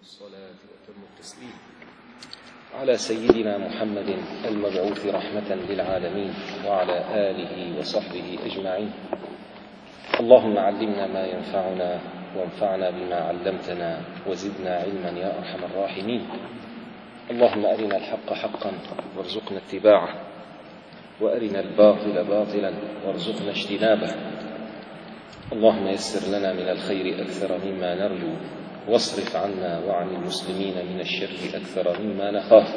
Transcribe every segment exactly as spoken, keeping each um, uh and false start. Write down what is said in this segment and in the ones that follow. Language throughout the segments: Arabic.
الصلاة وأتم التسليم على سيدنا محمد المبعوث رحمة للعالمين وعلى آله وصحبه أجمعين. اللهم علمنا ما ينفعنا وانفعنا بما علمتنا وزدنا علما يا أرحم الراحمين. اللهم أرنا الحق حقا وارزقنا اتباعه وأرنا الباطل باطلا وارزقنا اجتنابه. اللهم يسر لنا من الخير أكثر مما نرجو واصرف عنا وعن المسلمين من الشر أكثر مما نخاف.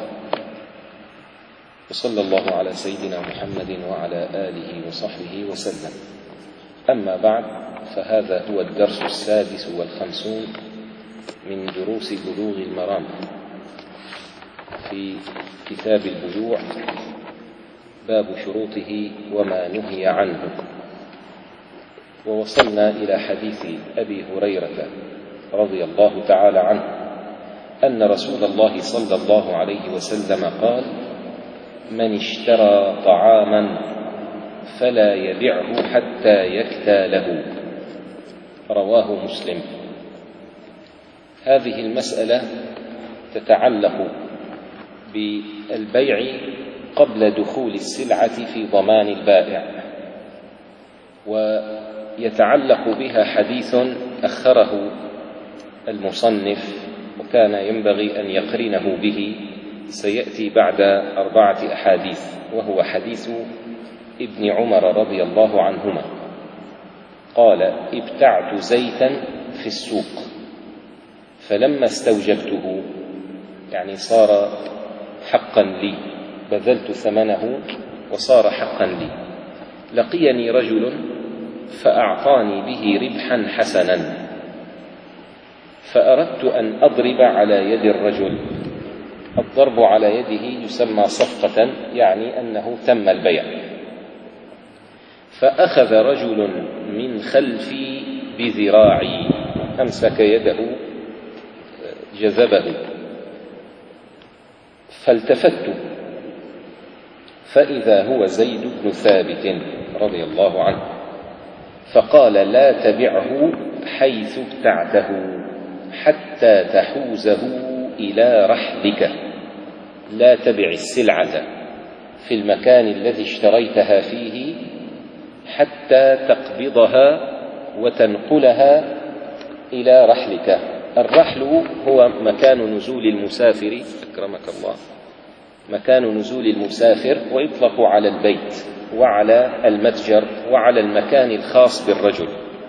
وصلى الله على سيدنا محمد وعلى آله وصحبه وسلم. أما بعد، فهذا هو الدرس السادس والخمسون من دروس بلوغ المرام في كتاب البيوع، باب شروطه وما نهي عنه. ووصلنا إلى حديث أبي هريرة رضي الله تعالى عنه أن رسول الله صلى الله عليه وسلم قال: من اشترى طعاما فلا يبعه حتى يكتاله. رواه مسلم. هذه المسألة تتعلق بالبيع قبل دخول السلعة في ضمان البائع، ويتعلق بها حديث أخره المصنف وكان ينبغي أن يقرنه به، سيأتي بعد أربعة أحاديث، وهو حديث ابن عمر رضي الله عنهما قال: ابتعت زيتا في السوق فلما استوجبته، يعني صار حقا لي، بذلت ثمنه وصار حقا لي، لقيني رجل فأعطاني به ربحا حسنا، فأردت أن أضرب على يد الرجل. الضرب على يده يسمى صفقة، يعني أنه تم البيع. فأخذ رجل من خلفي بذراعي، أمسك يده جذبه، فالتفت فإذا هو زيد بن ثابت رضي الله عنه، فقال: لا تبعه حيث ابتعته حتى تحوزه إلى رحلك. لا تبع السلعة في المكان الذي اشتريتها فيه حتى تقبضها وتنقلها إلى رحلك. الرحل هو مكان نزول المسافر، أكرمك الله، مكان نزول المسافر، ويطلق على البيت وعلى المتجر وعلى المكان الخاص بالرجل.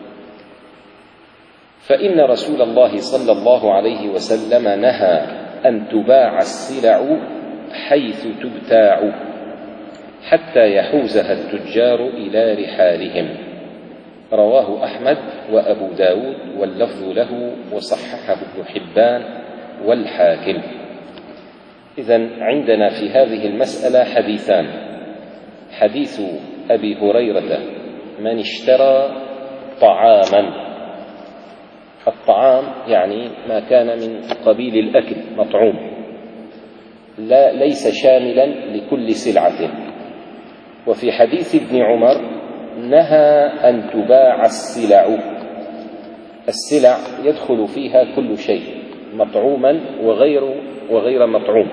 فإن رسول الله صلى الله عليه وسلم نهى أن تباع السلع حيث تبتاع حتى يحوزها التجار إلى رحالهم. رواه أحمد وأبو داود واللفظ له، وصححه ابن حبان والحاكم. إذن عندنا في هذه المسألة حديثان: حديث أبي هريرة: من اشترى طعاما، الطعام يعني ما كان من قبيل الأكل، مطعوم، لا ليس شاملا لكل سلعة. وفي حديث ابن عمر نهى أن تباع السلع. السلع يدخل فيها كل شيء، مطعوما وغير وغير مطعوم.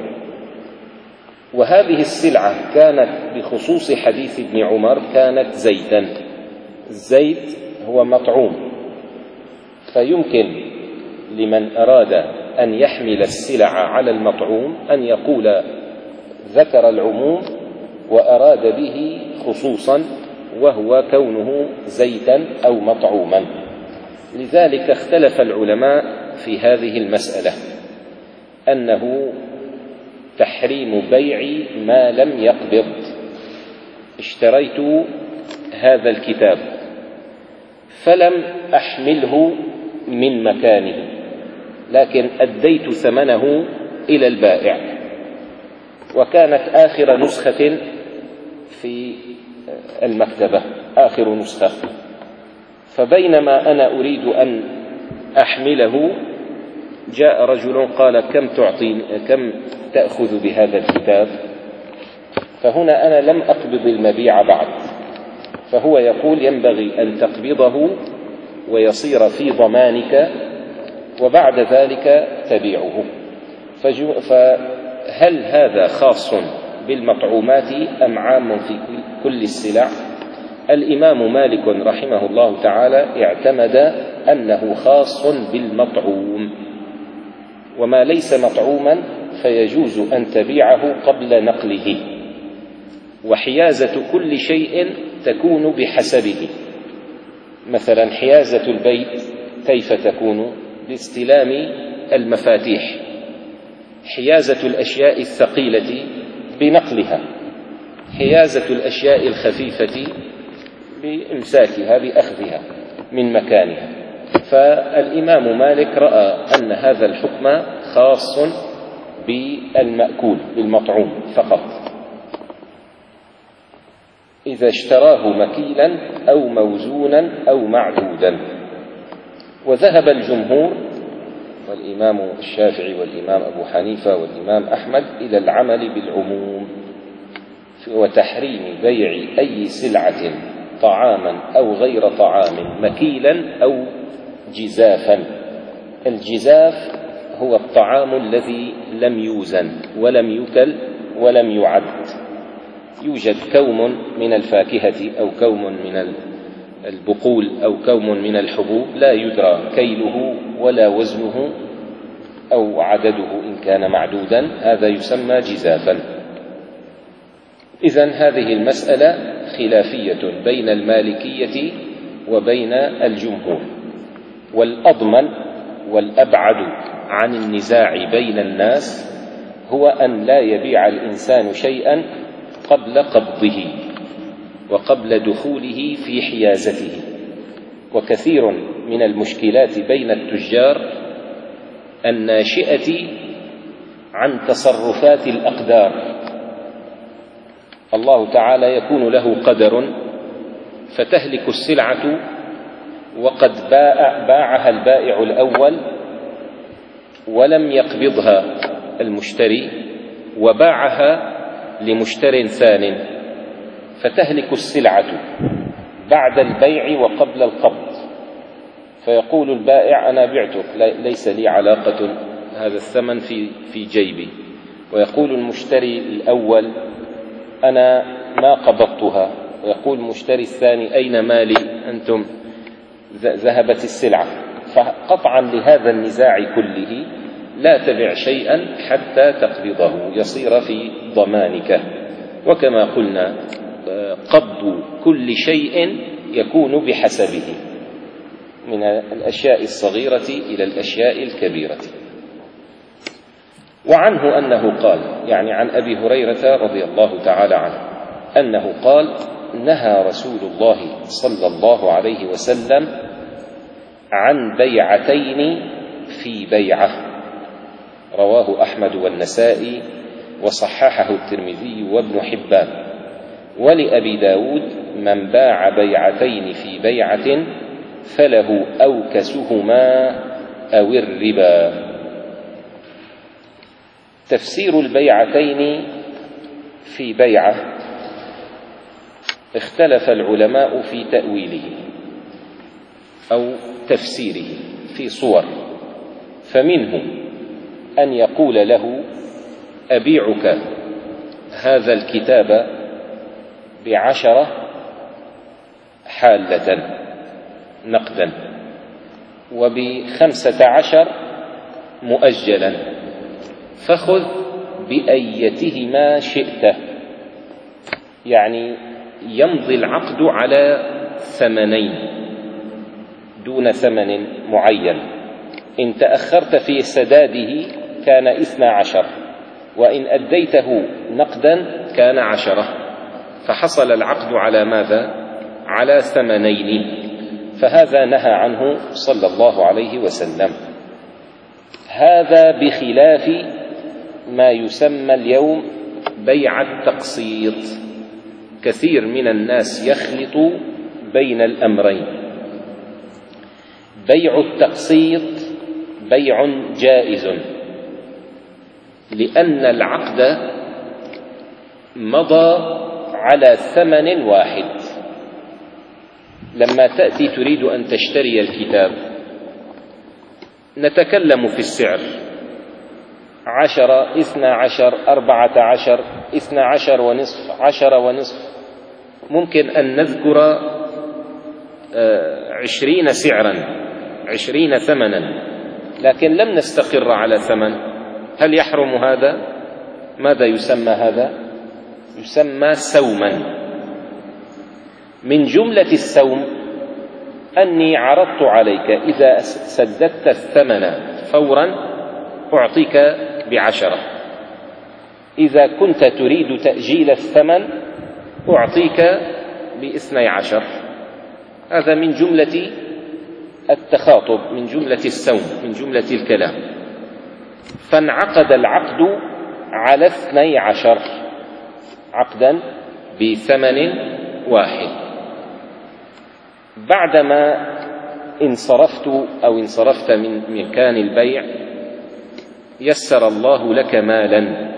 وهذه السلعة كانت بخصوص حديث ابن عمر كانت زيتا. الزيت هو مطعوم، فيمكن لمن أراد أن يحمل السلع على المطعوم أن يقول ذكر العموم وأراد به خصوصا، وهو كونه زيتا أو مطعوما. لذلك اختلف العلماء في هذه المسألة، أنه تحريم بيع ما لم يقبض. اشتريت هذا الكتاب فلم أحمله من مكانه، لكن أديت ثمنه إلى البائع، وكانت آخر نسخة في المكتبة، آخر نسخة. فبينما أنا أريد أن أحمله جاء رجل قال: كم تعطيني، كم تأخذ بهذا الكتاب؟ فهنا أنا لم أقبض المبيع بعد، فهو يقول: ينبغي أن تقبضه ويصير في ضمانك، وبعد ذلك تبيعه. فهل هذا خاص بالمطعومات أم عام في كل السلع؟ الإمام مالك رحمه الله تعالى اعتمد أنه خاص بالمطعوم، وما ليس مطعوما فيجوز أن تبيعه قبل نقله، وحيازة كل شيء تكون بحسبه. مثلا حيازة البيت كيف تكون؟ باستلام المفاتيح. حيازة الأشياء الثقيلة بنقلها، حيازة الأشياء الخفيفة بإمساكها بأخذها من مكانها. فالإمام مالك رأى أن هذا الحكم خاص بالمأكول بالمطعوم فقط، إذا اشتراه مكيلا أو موزونا أو معدودا. وذهب الجمهور والإمام الشافعي والإمام أبو حنيفة والإمام أحمد إلى العمل بالعموم وتحريم بيع أي سلعة طعاما أو غير طعام مكيلا أو جزافا. الجزاف هو الطعام الذي لم يوزن ولم يكل ولم يعد، يوجد كوم من الفاكهة أو كوم من البقول أو كوم من الحبوب لا يدرى كيله ولا وزنه أو عدده إن كان معدودا، هذا يسمى جزافا. إذن هذه المسألة خلافية بين المالكية وبين الجمهور، والأضمن والأبعد عن النزاع بين الناس هو أن لا يبيع الإنسان شيئا قبل قبضه وقبل دخوله في حيازته. وكثير من المشكلات بين التجار الناشئة عن تصرفات الأقدار. الله تعالى يكون له قدر فتهلك السلعة وقد باع باعها البائع الأول ولم يقبضها المشتري وباعها لمشتر ثان، فتهلك السلعة بعد البيع وقبل القبض، فيقول البائع أنا بعتك ليس لي علاقة، هذا الثمن في في جيبي، ويقول المشتري الأول أنا ما قبضتها، ويقول المشتري الثاني أين مالي أنتم ذهبت السلعة. فقطعا لهذا النزاع كله لا تبع شيئا حتى تقبضه، يصير في ضمانك. وكما قلنا قبض كل شيء يكون بحسبه من الأشياء الصغيرة إلى الأشياء الكبيرة. وعنه أنه قال، يعني عن أبي هريرة رضي الله تعالى عنه أنه قال نهى رسول الله صلى الله عليه وسلم عن بيعتين في بيعة، رواه أحمد والنسائي وصححه الترمذي وابن حبان. ولأبي داود من باع بيعتين في بيعة فله أوكسهما أو الربا. تفسير البيعتين في بيعة اختلف العلماء في تأويله أو تفسيره في صور، فمنهم أن يقول له أبيعك هذا الكتاب بعشرة حالة نقدا وبخمسة عشر مؤجلا، فخذ بأيتهما شئت. يعني يمضي العقد على ثمنين دون ثمن معين، إن تأخرت في سداده كان اثنى عشر، وإن أديته نقدا كان عشرة، فحصل العقد على ماذا؟ على ثمنين. فهذا نهى عنه صلى الله عليه وسلم. هذا بخلاف ما يسمى اليوم بيع التقسيط. كثير من الناس يخلط بين الأمرين. بيع التقسيط بيع جائز، لأن العقد مضى على ثمن واحد. لما تأتي تريد أن تشتري الكتاب نتكلم في السعر عشرة، اثنى عشر، أربعة عشر، اثنى عشر ونصف، عشرة ونصف. ممكن أن نذكر عشرين سعرا، عشرين ثمنا، لكن لم نستقر على ثمن. هل يحرم هذا؟ ماذا يسمى هذا؟ يسمى سوما. من جملة السوم أني عرضت عليك إذا سددت الثمن فورا أعطيك بعشرة، إذا كنت تريد تأجيل الثمن أعطيك باثني عشر. هذا من جملة التخاطب، من جملة السوم، من جملة الكلام. فانعقد العقد على اثني عشر، عقدا بثمن واحد. بعدما انصرفت أو انصرفت من مكان البيع يسر الله لك مالا،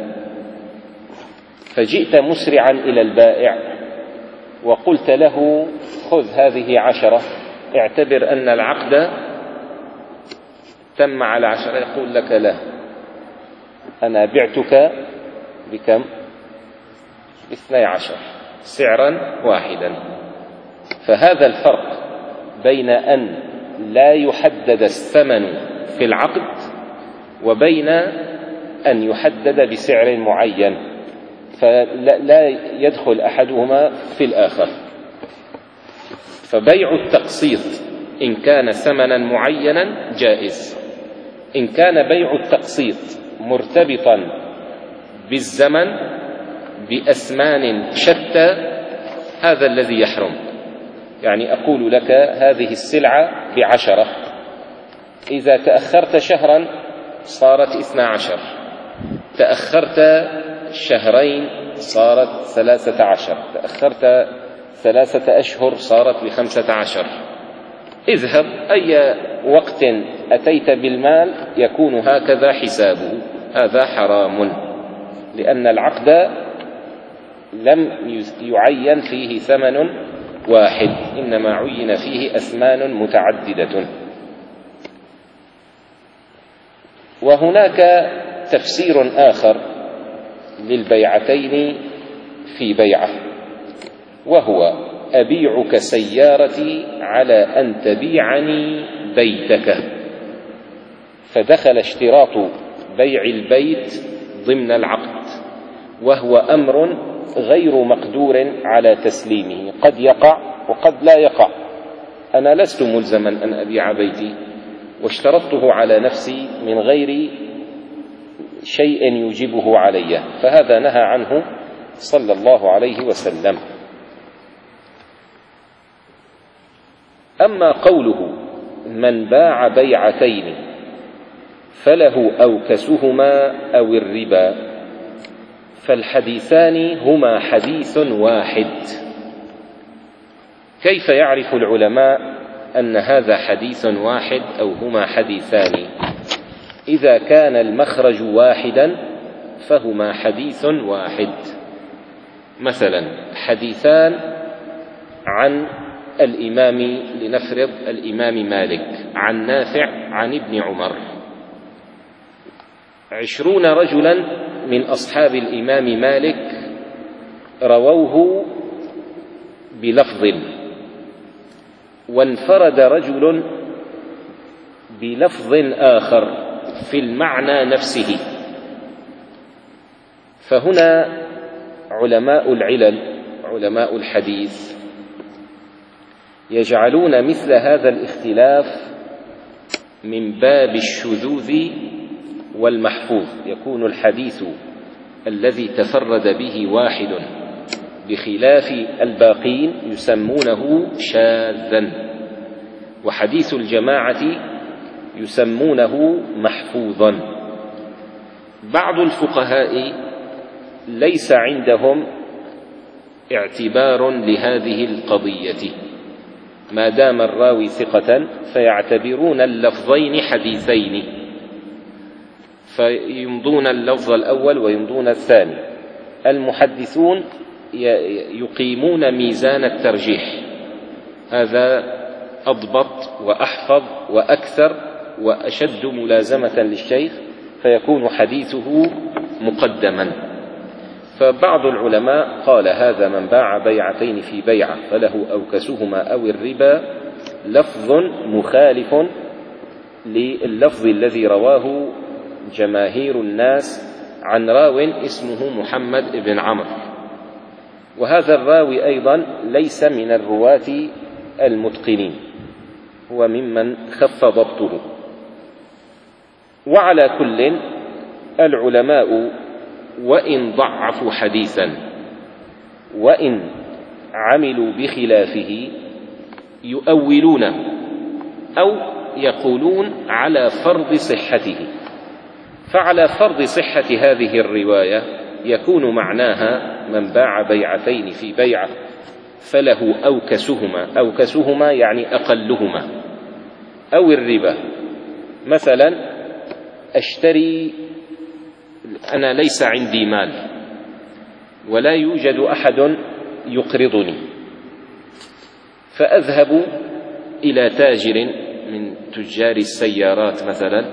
فجئت مسرعا إلى البائع وقلت له خذ هذه عشرة، اعتبر أن العقد تم على عشرة. يقول لك لا، أنا بعتك بكم؟ باثني عشر، سعرا واحدا. فهذا الفرق بين أن لا يحدد الثمن في العقد وبين أن يحدد بسعر معين، فلا يدخل أحدهما في الآخر. فبيع التقسيط إن كان ثمنا معينا جائز، إن كان بيع التقسيط مرتبطا بالزمن بأثمان شتى هذا الذي يحرم. يعني أقول لك هذه السلعة بعشرة، إذا تأخرت شهرا صارت اثنا عشر، تأخرت شهرين صارت ثلاثة عشر، تأخرت ثلاثة أشهر صارت بخمسة عشر. اذهب أي وقت أتيت بالمال يكون هكذا حسابه. هذا حرام، لأن العقد لم يعين فيه ثمن واحد، إنما عين فيه أثمان متعددة. وهناك تفسير آخر للبيعتين في بيعة، وهو أبيعك سيارتي على أن تبيعني بيتك. فدخل اشتراط بيع البيت ضمن العقد، وهو أمر غير مقدور على تسليمه، قد يقع وقد لا يقع. أنا لست ملزما أن أبيع بيتي، واشترطته على نفسي من غير شيء يجبه علي، فهذا نهى عنه صلى الله عليه وسلم. أما قوله من باع بيعتين فله أوكسهما أو الربا، فالحديثان هما حديث واحد. كيف يعرف العلماء أن هذا حديث واحد أو هما حديثان؟ إذا كان المخرج واحدا فهما حديث واحد. مثلا حديثان عن الإمام، لنفرض الإمام مالك عن نافع عن ابن عمر، عشرون رجلا من أصحاب الإمام مالك رووه بلفظ، وانفرد رجل بلفظ آخر في المعنى نفسه. فهنا علماء العلل، علماء الحديث، يجعلون مثل هذا الاختلاف من باب الشذوذ والمحفوظ. يكون الحديث الذي تفرد به واحد بخلاف الباقين يسمونه شاذا، وحديث الجماعة يسمونه محفوظا. بعض الفقهاء ليس عندهم اعتبار لهذه القضية، ما دام الراوي ثقة فيعتبرون اللفظين حديثين، فيمضون اللفظ الأول ويمضون الثاني. المحدثون يقيمون ميزان الترجيح، هذا أضبط وأحفظ وأكثر وأشد ملازمة للشيخ، فيكون حديثه مقدما. فبعض العلماء قال هذا من باع بيعتين في بيعة فله أوكسهما أو الربا لفظ مخالف لللفظ الذي رواه جماهير الناس عن راو اسمه محمد بن عمرو، وهذا الراوي أيضا ليس من الرواة المتقنين، هو ممن خف ضبطه. وعلى كل العلماء وإن ضعفوا حديثا وإن عملوا بخلافه يؤولون أو يقولون على فرض صحته. فعلى فرض صحة هذه الرواية يكون معناها من باع بيعتين في بيعة فله أوكسهما، أوكسهما يعني أقلهما، أو الربا. مثلا أشتري، أنا ليس عندي مال ولا يوجد أحد يقرضني، فأذهب إلى تاجر من تجار السيارات مثلا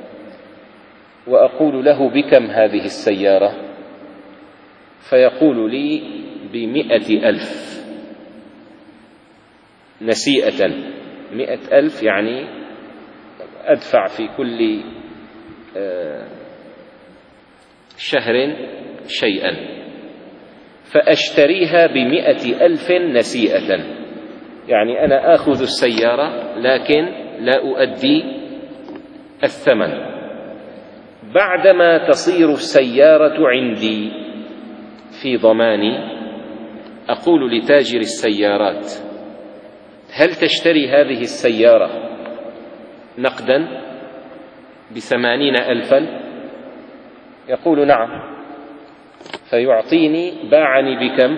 وأقول له بكم هذه السيارة؟ فيقول لي بمئة ألف نسيئة. مئة ألف يعني أدفع في كل شهر شيئا، فأشتريها بمئة ألف نسيئة، يعني أنا آخذ السيارة لكن لا أؤدي الثمن. بعدما تصير السيارة عندي في ضماني أقول لتاجر السيارات هل تشتري هذه السيارة نقدا بثمانين ألفا؟ يقول نعم، فيعطيني. باعني بكم؟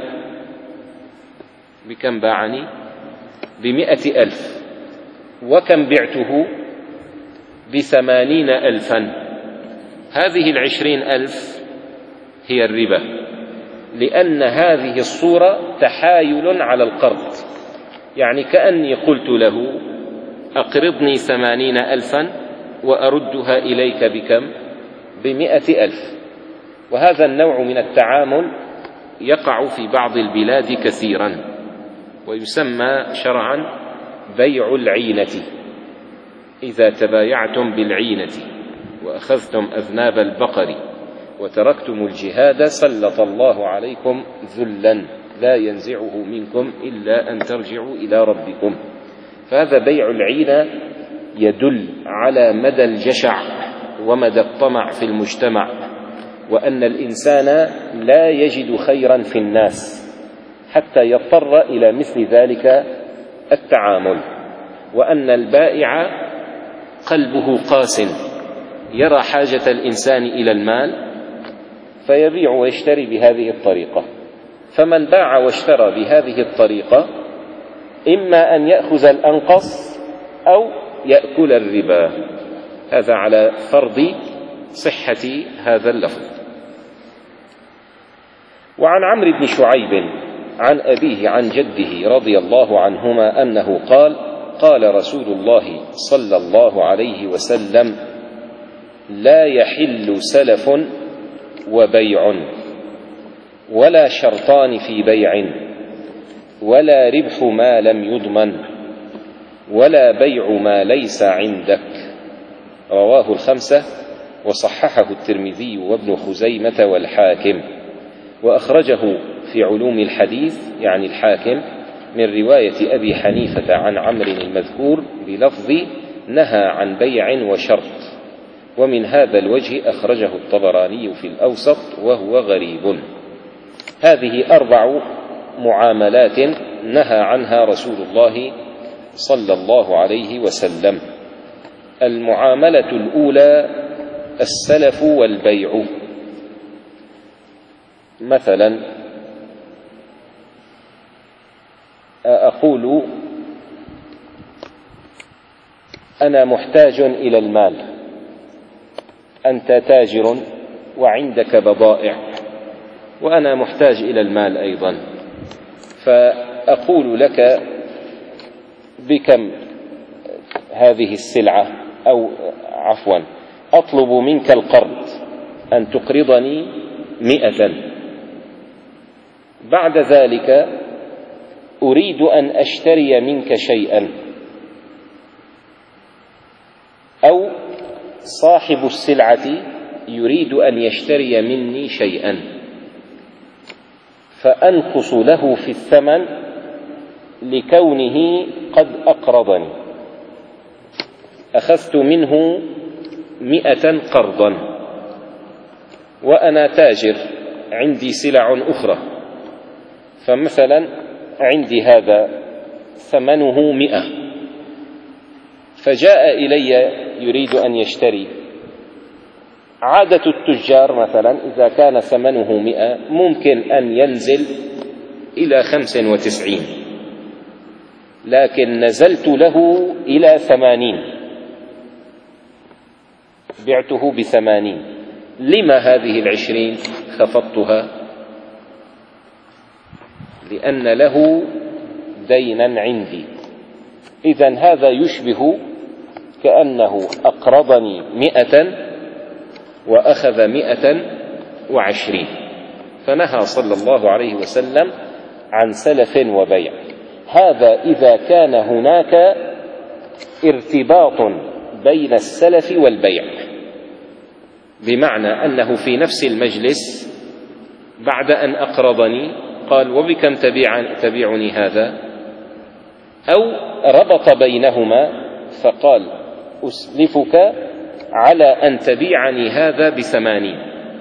بكم باعني؟ بمئة ألف. وكم بعته؟ بثمانين ألفا. هذه العشرين ألف هي الربا، لأن هذه الصورة تحايل على القرض، يعني كأني قلت له أقرضني ثمانين ألفا وأردها إليك بكم؟ بمئة ألف. وهذا النوع من التعامل يقع في بعض البلاد كثيرا، ويسمى شرعا بيع العينة. إذا تبايعتم بالعينة وأخذتم أذناب البقر وتركتم الجهاد سلط الله عليكم ذلا لا ينزعه منكم إلا أن ترجعوا إلى ربكم. فهذا بيع العينة يدل على مدى الجشع ومدى الطمع في المجتمع، وأن الإنسان لا يجد خيرا في الناس حتى يضطر إلى مثل ذلك التعامل، وأن البائع قلبه قاس يرى حاجة الإنسان إلى المال فيبيع ويشتري بهذه الطريقة. فمن باع واشترى بهذه الطريقة إما أن يأخذ الأنقص أو يأكل الربا. هذا على فرض صحة هذا اللفظ. وعن عمرو بن شعيب عن أبيه عن جده رضي الله عنهما أنه قال: قال رسول الله صلى الله عليه وسلم: لا يحل سلف وبيع، ولا شرطان في بيع، ولا ربح ما لم يضمن، ولا بيع ما ليس عندك. رواه الخمسة، وصححه الترمذي وابن خزيمة والحاكم، وأخرجه في علوم الحديث يعني الحاكم من رواية أبي حنيفة عن عمرو المذكور بلفظ: نهى عن بيع وشرط. ومن هذا الوجه أخرجه الطبراني في الأوسط وهو غريب. هذه أربع معاملات نهى عنها رسول الله صلى الله عليه وسلم. المعاملة الأولى السلف والبيع. مثلا أقول: أنا محتاج إلى المال، أنت تاجر وعندك بضائع وأنا محتاج إلى المال أيضا، فأقول لك: بكم هذه السلعة؟ أو عفوا أطلب منك القرض، أن تقرضني مئة. بعد ذلك أريد أن أشتري منك شيئا، أو صاحب السلعة يريد أن يشتري مني شيئا، فأنقص له في الثمن لكونه قد أقرضني، أخذت منه مئة قرضا، وأنا تاجر عندي سلع أخرى، فمثلا عندي هذا ثمنه مئة، فجاء إلي يريد أن يشتري. عادة التجار مثلا إذا كان ثمنه مئة ممكن أن ينزل إلى خمس وتسعين، لكن نزلت له إلى ثمانين، بعته بثمانين. لما هذه العشرين خفضتها؟ لأن له دينا عندي. إذن هذا يشبه كأنه أقرضني مئة وأخذ مئة وعشرين. فنهى صلى الله عليه وسلم عن سلف وبيع. هذا إذا كان هناك ارتباط بين السلف والبيع، بمعنى أنه في نفس المجلس بعد أن أقرضني قال وبكم تبيعني هذا، أو ربط بينهما فقال أسلفك على أن تبيعني هذا بثمانين،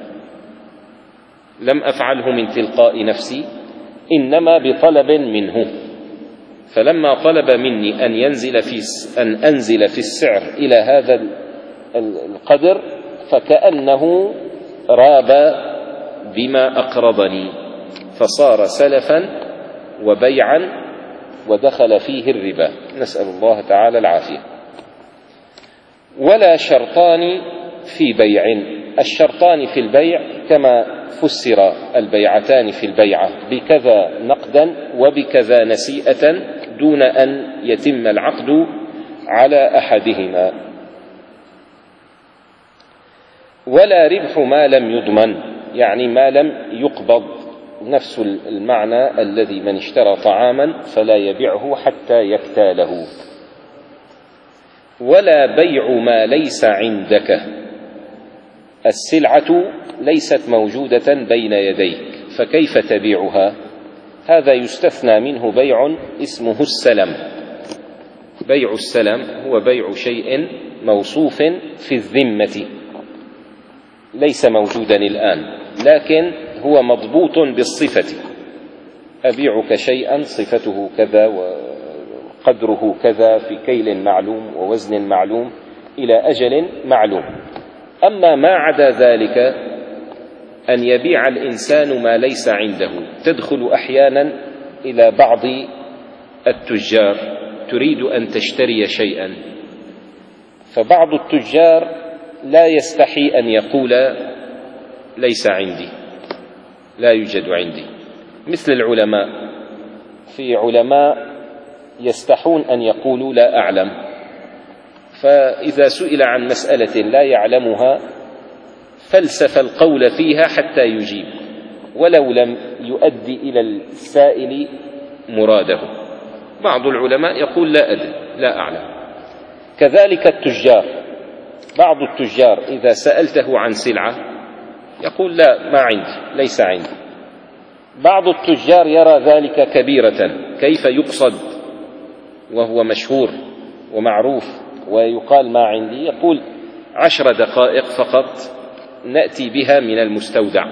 لم أفعله من تلقاء نفسي، إنما بطلب منه. فلما طلب مني أن ينزل في أن أنزل في السعر إلى هذا القدر فكأنه راب بما أقرضني، فصار سلفا وبيعا ودخل فيه الربا، نسأل الله تعالى العافية. ولا شرطان في بيع. الشرطان في البيع كما فسر البيعتان في البيعة بكذا نقدا وبكذا نسيئة دون أن يتم العقد على أحدهما. ولا ربح ما لم يضمن، يعني ما لم يقبض، نفس المعنى الذي من اشترى طعاما فلا يبيعه حتى يكتاله. ولا بيع ما ليس عندك. السلعة ليست موجودة بين يديك فكيف تبيعها؟ هذا يستثنى منه بيع اسمه السلم. بيع السلم هو بيع شيء موصوف في الذمة ليس موجودا الآن، لكن هو مضبوط بالصفة. أبيعك شيئا صفته كذا وقدره كذا في كيل معلوم ووزن معلوم إلى أجل معلوم. أما ما عدا ذلك أن يبيع الإنسان ما ليس عنده. تدخل أحيانا إلى بعض التجار تريد أن تشتري شيئا، فبعض التجار لا يستحي أن يقول ليس عندي، لا يوجد عندي، مثل العلماء. في علماء يستحون أن يقولوا لا أعلم، فإذا سئل عن مسألة لا يعلمها فلسف القول فيها حتى يجيب ولو لم يؤدي إلى السائل مراده. بعض العلماء يقول لا أدري لا أعلم. كذلك التجار، بعض التجار إذا سألته عن سلعة يقول لا ما عندي، ليس عندي. بعض التجار يرى ذلك كبيرة، كيف يقصد وهو مشهور ومعروف ويقال ما عندي؟ يقول عشر دقائق فقط نأتي بها من المستودع،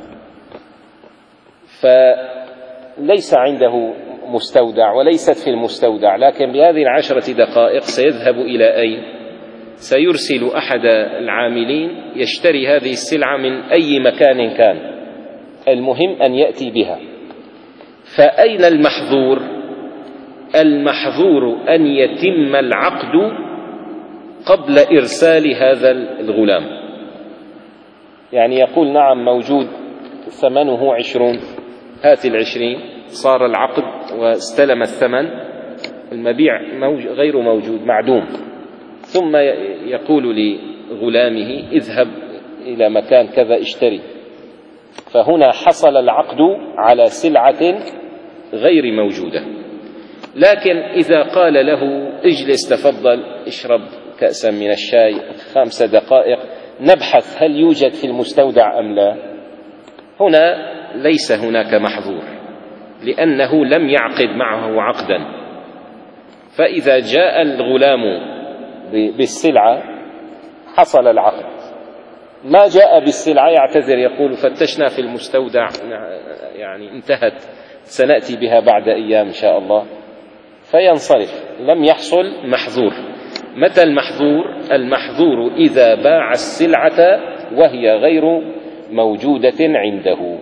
فليس عنده مستودع وليست في المستودع، لكن بهذه العشرة دقائق سيذهب إلى أين؟ سيرسل أحد العاملين يشتري هذه السلعة من أي مكان كان، المهم أن يأتي بها. فأين المحظور؟ المحظور أن يتم العقد قبل إرسال هذا الغلام. يعني يقول نعم موجود ثمنه عشرون، هات العشرين، صار العقد واستلم الثمن، المبيع غير موجود معدوم. ثم يقول لغلامه اذهب إلى مكان كذا اشتري، فهنا حصل العقد على سلعة غير موجودة. لكن إذا قال له اجلس تفضل اشرب كأسا من الشاي خمس دقائق نبحث هل يوجد في المستودع أم لا، هنا ليس هناك محظور، لأنه لم يعقد معه عقدا. فإذا جاء الغلام بالسلعة حصل العقد، ما جاء بالسلعة يعتذر يقول فتشنا في المستودع يعني انتهت سنأتي بها بعد أيام إن شاء الله، فينصرف، لم يحصل محظور. متى المحظور؟ المحظور إذا باع السلعة وهي غير موجودة عنده.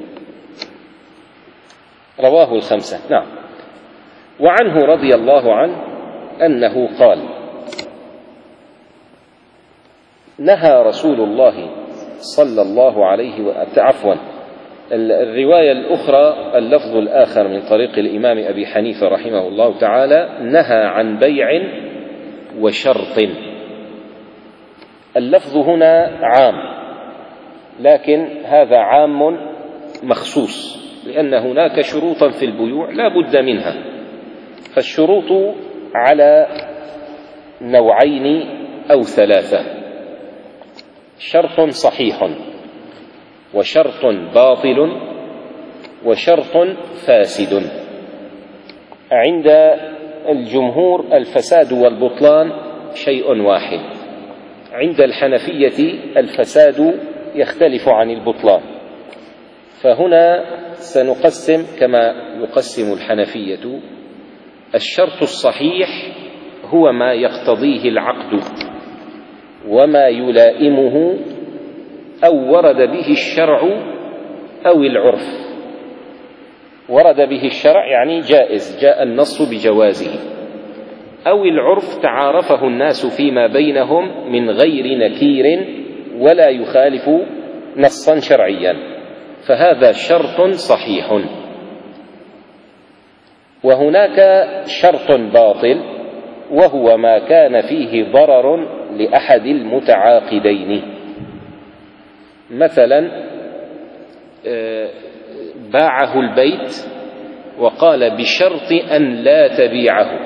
رواه الخمسة. نعم. وعنه رضي الله عنه أنه قال نهى رسول الله صلى الله عليه وسلم، عفوا الرواية الأخرى اللفظ الآخر من طريق الإمام أبي حنيفة رحمه الله تعالى نهى عن بيع وشرط. اللفظ هنا عام، لكن هذا عام مخصوص، لأن هناك شروطا في البيوع لا بد منها. فالشروط على نوعين أو ثلاثة: شرط صحيح، وشرط باطل، وشرط فاسد. عند الجمهور الفساد والبطلان شيء واحد، عند الحنفية الفساد يختلف عن البطلان. فهنا سنقسم كما يقسم الحنفية: الشرط الصحيح هو ما يقتضيه العقد وما يلائمه أو ورد به الشرع أو العرف. ورد به الشرع يعني جائز، جاء النص بجوازه، أو العرف تعارفه الناس فيما بينهم من غير نكير ولا يخالف نصا شرعيا، فهذا شرط صحيح. وهناك شرط باطل، وهو ما كان فيه ضرر لأحد المتعاقدين. مثلا باعه البيت وقال بشرط أن لا تبيعه،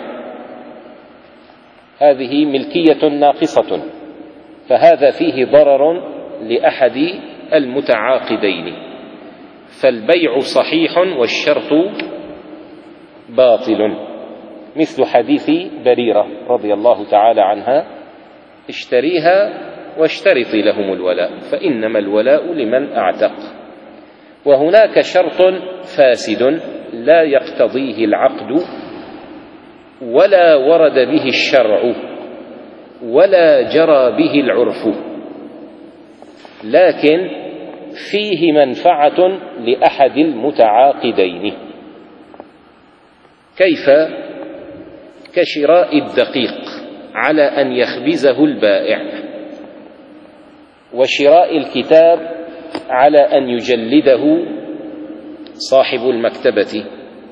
هذه ملكية ناقصة، فهذا فيه ضرر لأحد المتعاقدين، فالبيع صحيح والشرط باطل. مثل حديث بريرة رضي الله تعالى عنها: اشتريها واشترطي لهم الولاء فإنما الولاء لمن أعتق. وهناك شرط فاسد لا يقتضيه العقد ولا ورد به الشرع ولا جرى به العرف، لكن فيه منفعة لأحد المتعاقدين. كيف؟ كشراء الدقيق على أن يخبزه البائع، وشراء الكتاب على أن يجلده صاحب المكتبة،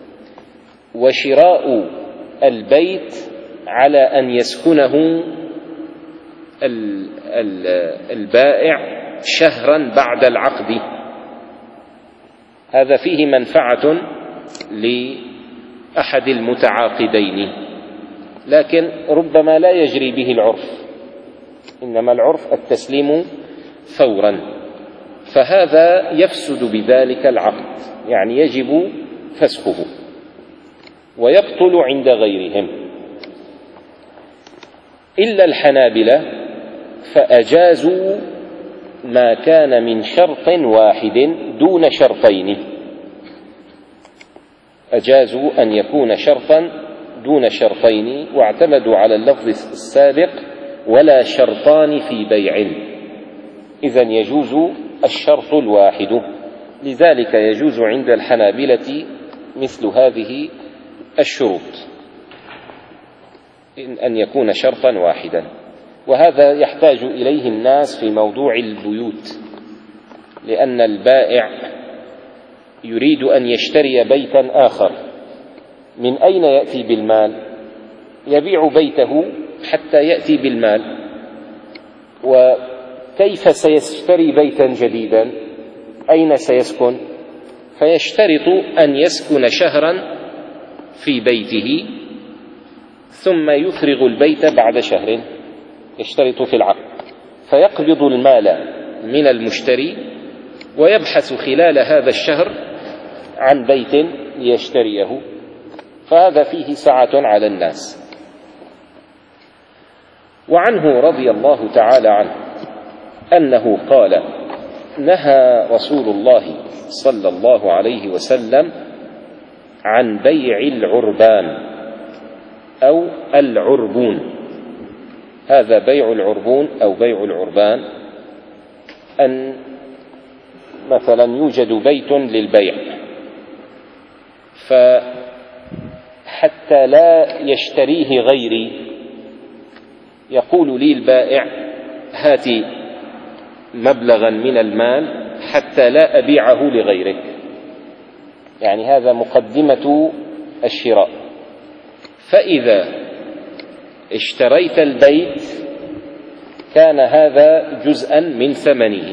وشراء البيت على أن يسكنه البائع شهرا بعد العقد. هذا فيه منفعة لأحد المتعاقدين، لكن ربما لا يجري به العرف، إنما العرف التسليم فورا، فهذا يفسد بذلك العقد، يعني يجب فسخه ويبطل عند غيرهم. إلا الحنابلة فأجازوا ما كان من شرط واحد دون شرطين، أجازوا أن يكون شرطا دون شرطين، واعتمدوا على اللفظ السابق: ولا شرطان في بيع، إذن يجوز الشرط الواحد. لذلك يجوز عند الحنابلة مثل هذه الشروط، إن أن يكون شرطا واحدا. وهذا يحتاج إليه الناس في موضوع البيوت، لأن البائع يريد أن يشتري بيتا آخر، من أين يأتي بالمال؟ يبيع بيته حتى يأتي بالمال، كيف سيشتري بيتا جديدا؟ أين سيسكن؟ فيشترط أن يسكن شهرا في بيته ثم يفرغ البيت بعد شهر، يشترط في العقد، فيقبض المال من المشتري ويبحث خلال هذا الشهر عن بيت ليشتريه، فهذا فيه سعة على الناس. وعنه رضي الله تعالى عنه أنه قال: نهى رسول الله صلى الله عليه وسلم عن بيع العربان أو العربون. هذا بيع العربون أو بيع العربان، أن مثلا يوجد بيت للبيع، فحتى لا يشتريه غيري يقول لي البائع: هات مبلغا من المال حتى لا أبيعه لغيرك. يعني هذا مقدمة الشراء. فإذا اشتريت البيت كان هذا جزءا من ثمنه،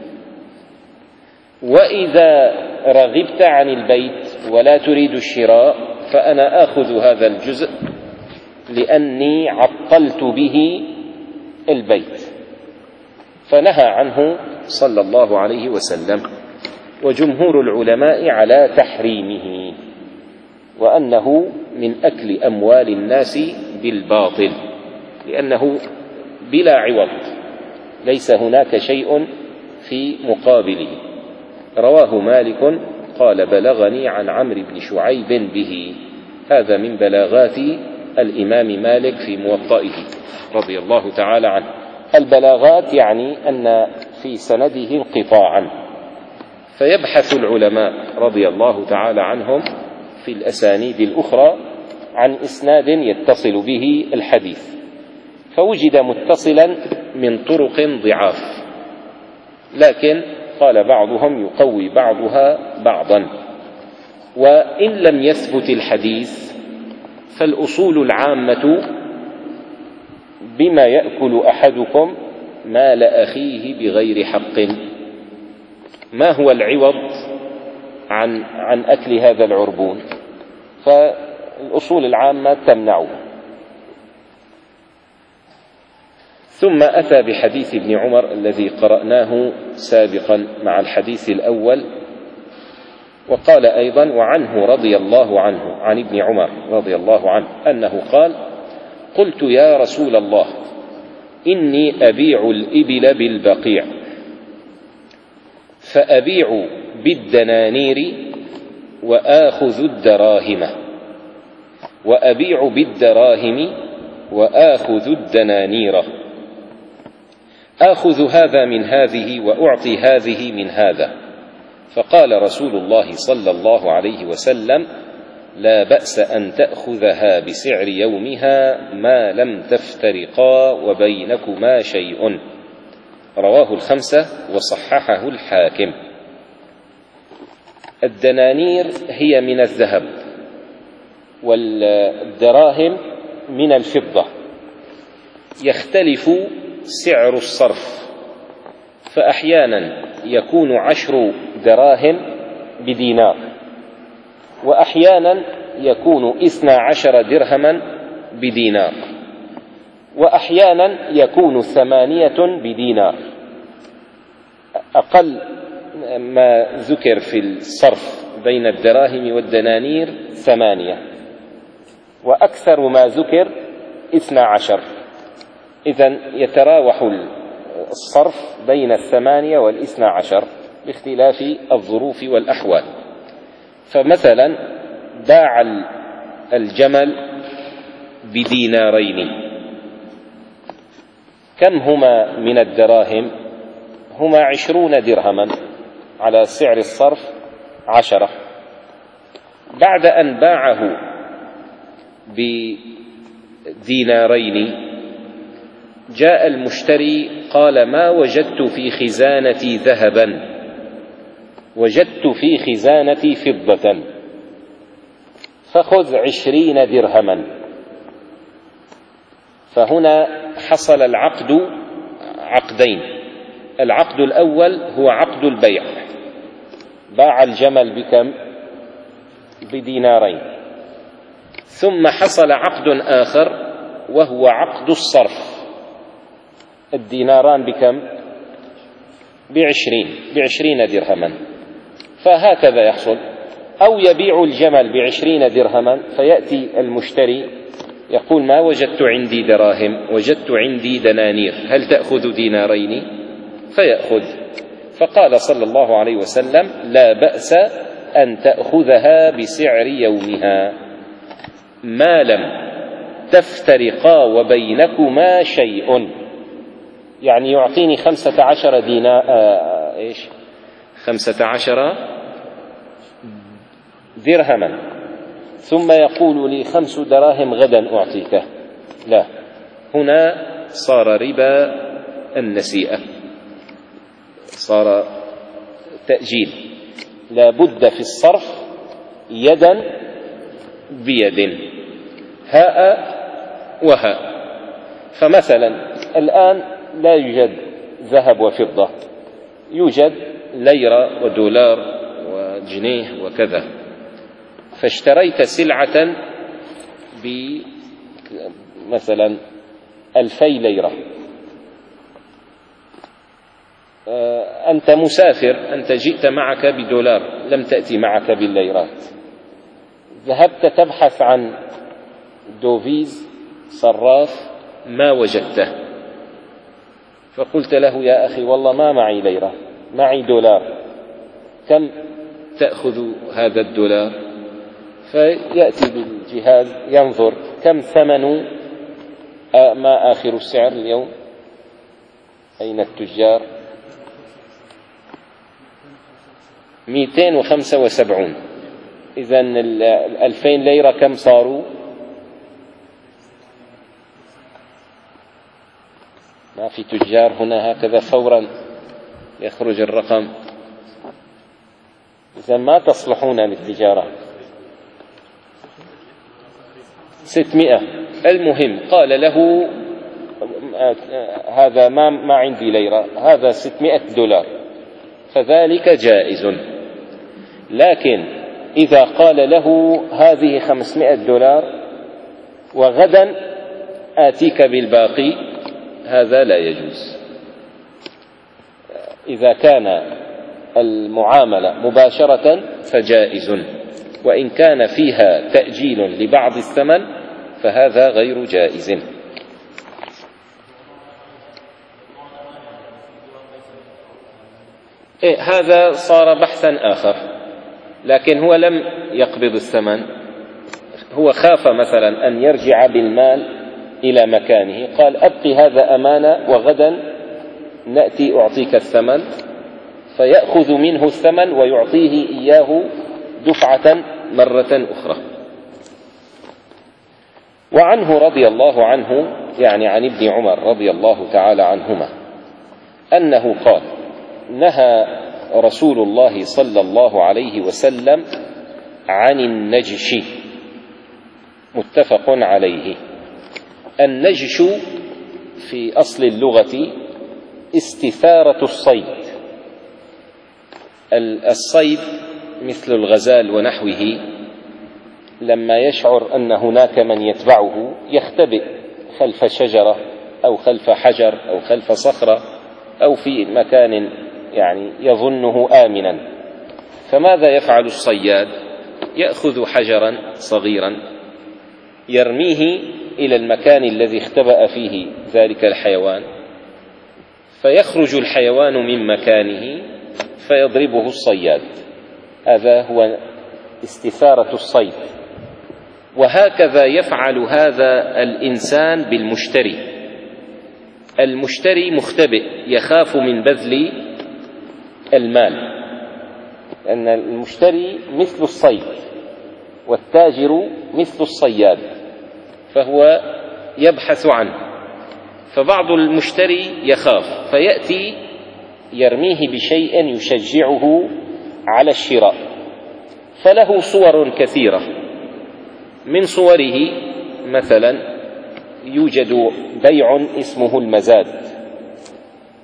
وإذا رغبت عن البيت ولا تريد الشراء فأنا آخذ هذا الجزء لأني عطلت به البيت. فنهى عنه صلى الله عليه وسلم، وجمهور العلماء على تحريمه، وأنه من أكل أموال الناس بالباطل، لأنه بلا عوض، ليس هناك شيء في مقابله. رواه مالك قال: بلغني عن عمرو بن شعيب به. هذا من بلاغات الإمام مالك في موطئه رضي الله تعالى عنه. البلاغات يعني أن في سنده انقطاعا، فيبحث العلماء رضي الله تعالى عنهم في الأسانيد الأخرى عن إسناد يتصل به الحديث، فوجد متصلا من طرق ضعاف، لكن قال بعضهم يقوي بعضها بعضا. وإن لم يثبت الحديث فالأصول العامة: بما يأكل أحدكم مال أخيه بغير حق. ما هو العوض عن عن أكل هذا العربون؟ فالأصول العامة تمنعه. ثم أتى بحديث ابن عمر الذي قرأناه سابقا مع الحديث الأول، وقال أيضا: وعنه رضي الله عنه عن ابن عمر رضي الله عنه أنه قال: قلت يا رسول الله إني أبيع الإبل بالبقيع، فأبيع بالدنانير وآخذ الدراهم، وأبيع بالدراهم وآخذ الدنانير، آخذ هذا من هذه وأعطي هذه من هذا. فقال رسول الله صلى الله عليه وسلم: لا بأس أن تأخذها بسعر يومها ما لم تفترقا وبينكما شيء. رواه الخمسة وصححه الحاكم. الدنانير هي من الذهب، والدراهم من الفضة. يختلف سعر الصرف، فأحيانا يكون عشر دراهم بدينار، وأحيانا يكون اثنا عشر درهما بدينار، وأحيانا يكون ثمانية بدينار. أقل ما ذكر في الصرف بين الدراهم والدنانير ثمانية، وأكثر ما ذكر اثنا عشر. إذن يتراوح الصرف بين الثمانية والاثنى عشر باختلاف الظروف والأحوال. فمثلا باع الجمل بدينارين، كم هما من الدراهم؟ هما عشرون درهما على سعر الصرف عشرة. بعد أن باعه بدينارين جاء المشتري قال: ما وجدت في خزانتي ذهبا، وجدت في خزانتي فضة، فخذ عشرين درهما. فهنا حصل العقد عقدين: العقد الأول هو عقد البيع، باع الجمل بكم؟ بدينارين. ثم حصل عقد آخر وهو عقد الصرف، الديناران بكم؟ بعشرين بعشرين درهما. فهكذا يحصل، أو يبيع الجمل بعشرين درهما فيأتي المشتري يقول ما وجدت عندي دراهم، وجدت عندي دنانير، هل تأخذ دينارين؟ فيأخذ. فقال صلى الله عليه وسلم لا بأس أن تأخذها بسعر يومها ما لم تفترقا وبينكما شيء. يعني يعطيني خمسة عشر دينار آه إيش خمسة عشر درهما ثم يقول لي خمس دراهم غدا أعطيك، لا، هنا صار ربا النسيئة، صار تأجيل. لا بد في الصرف يدا بيد، هاء وهاء. فمثلا الآن لا يوجد ذهب وفضة، يوجد ليرة ودولار وجنيه وكذا، فاشتريت سلعة بمثلا ألفي ليرة، أنت مسافر، أنت جئت معك بدولار، لم تأتي معك بالليرات، ذهبت تبحث عن دوفيز صراف ما وجدته، فقلت له يا أخي والله ما معي ليرة، معي دولار، كم تأخذ هذا الدولار؟ فيأتي بالجهاز ينظر كم ثمن، ما آخر السعر اليوم، أين التجار؟ مئتين وخمسة وسبعون. إذن الألفين ليرة كم صاروا؟ ما في تجار هنا هكذا فورا يخرج الرقم، إذن ما تصلحون للتجارة. ستمائة. المهم قال له هذا ما, ما عندي ليرة، هذا ستمائة دولار، فذلك جائز. لكن إذا قال له هذه خمسمائة دولار وغدا آتيك بالباقي، هذا لا يجوز. إذا كان المعاملة مباشرة فجائز، وإن كان فيها تأجيل لبعض الثمن فهذا غير جائز. إيه هذا صار بحثا آخر، لكن هو لم يقبض الثمن، هو خاف مثلا أن يرجع بالمال إلى مكانه، قال أبقي هذا أمانة وغدا نأتي أعطيك الثمن، فيأخذ منه الثمن ويعطيه إياه دفعة مرة أخرى. وعنه رضي الله عنه، يعني عن ابن عمر رضي الله تعالى عنهما، أنه قال نهى رسول الله صلى الله عليه وسلم عن النجش، متفق عليه. النجش في أصل اللغة استثارة الصيد، الصيد مثل الغزال ونحوه، لما يشعر أن هناك من يتبعه يختبئ خلف شجرة أو خلف حجر أو خلف صخرة أو في مكان يعني يظنه آمنا. فماذا يفعل الصياد؟ يأخذ حجرا صغيرا يرميه إلى المكان الذي اختبأ فيه ذلك الحيوان، فيخرج الحيوان من مكانه فيضربه الصياد. هذا هو استثارة الصيد. وهكذا يفعل هذا الإنسان بالمشتري. المشتري مختبئ، يخاف من بذل المال، لأن المشتري مثل الصيد والتاجر مثل الصياد، فهو يبحث عنه. فبعض المشتري يخاف فيأتي يرميه بشيء يشجعه على الشراء، فله صور كثيرة. من صوره مثلا يوجد بيع اسمه المزاد،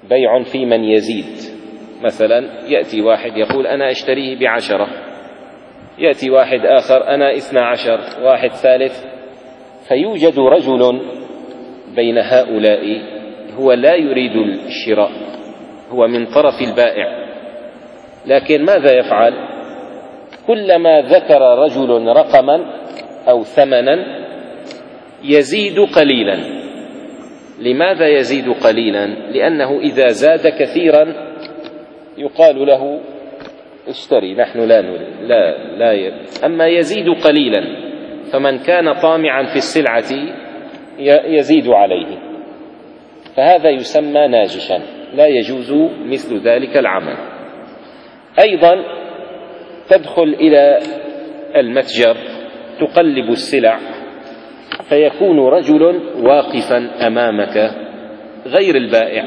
بيع في من يزيد. مثلا يأتي واحد يقول أنا أشتريه بعشرة، يأتي واحد آخر أنا اثنى عشر، واحد ثالث، فيوجد رجل بين هؤلاء هو لا يريد الشراء، هو من طرف البائع، لكن ماذا يفعل؟ كلما ذكر رجل رقما أو ثمنا يزيد قليلا. لماذا يزيد قليلا؟ لأنه إذا زاد كثيرا يقال له اشتري، نحن لا نريد، لا لا يريد. أما يزيد قليلا فمن كان طامعا في السلعة يزيد عليه، فهذا يسمى ناجشا، لا يجوز مثل ذلك العمل. أيضا تدخل إلى المتجر تقلب السلع، فيكون رجل واقفا أمامك غير البائع،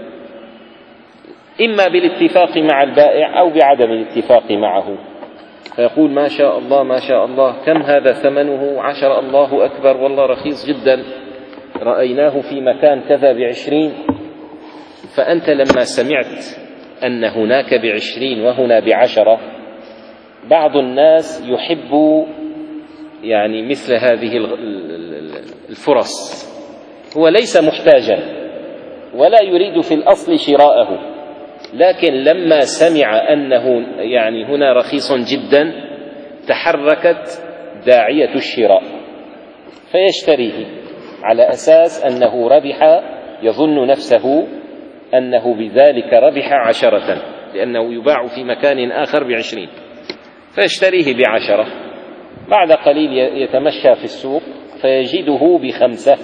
إما بالاتفاق مع البائع أو بعدم الاتفاق معه، فيقول ما شاء الله ما شاء الله، كم هذا ثمنه؟ عشر، الله أكبر، والله رخيص جدا، رأيناه في مكان كذا بعشرين. فأنت لما سمعت أن هناك بعشرين وهنا بعشرة، بعض الناس يحب يعني مثل هذه الفرص، هو ليس محتاجا ولا يريد في الأصل شراءه، لكن لما سمع أنه يعني هنا رخيص جدا تحركت داعية الشراء فيشتريه على أساس أنه ربح، يظن نفسه أنه بذلك ربح عشرة، لأنه يباع في مكان آخر بعشرين، فيشتريه بعشرة. بعد قليل يتمشى في السوق فيجده بخمسة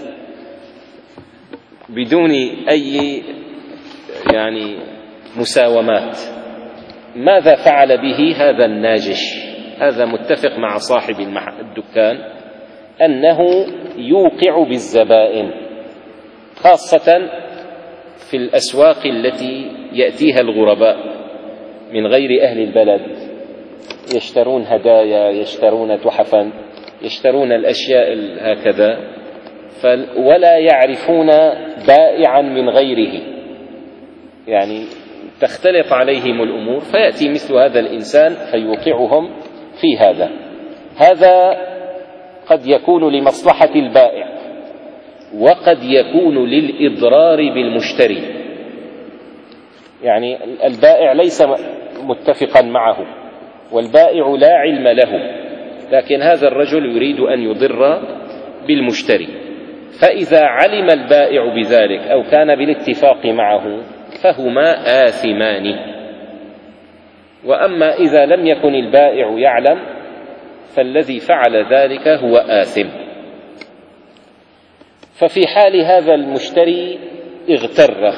بدون أي يعني مساومات. ماذا فعل به هذا الناجش؟ هذا متفق مع صاحب الدكان أنه يوقع بالزبائن، خاصة في الأسواق التي يأتيها الغرباء من غير أهل البلد، يشترون هدايا، يشترون تحفا، يشترون الأشياء هكذا، ولا يعرفون بائعا من غيره، يعني تختلط عليهم الأمور، فيأتي مثل هذا الإنسان فيوقعهم في هذا. هذا قد يكون لمصلحة البائع وقد يكون للإضرار بالمشتري، يعني البائع ليس متفقا معه والبائع لا علم له، لكن هذا الرجل يريد أن يضر بالمشتري، فإذا علم البائع بذلك أو كان بالاتفاق معه فهما آثمان. وأما إذا لم يكن البائع يعلم فالذي فعل ذلك هو آثم. ففي حال هذا المشتري اغتر،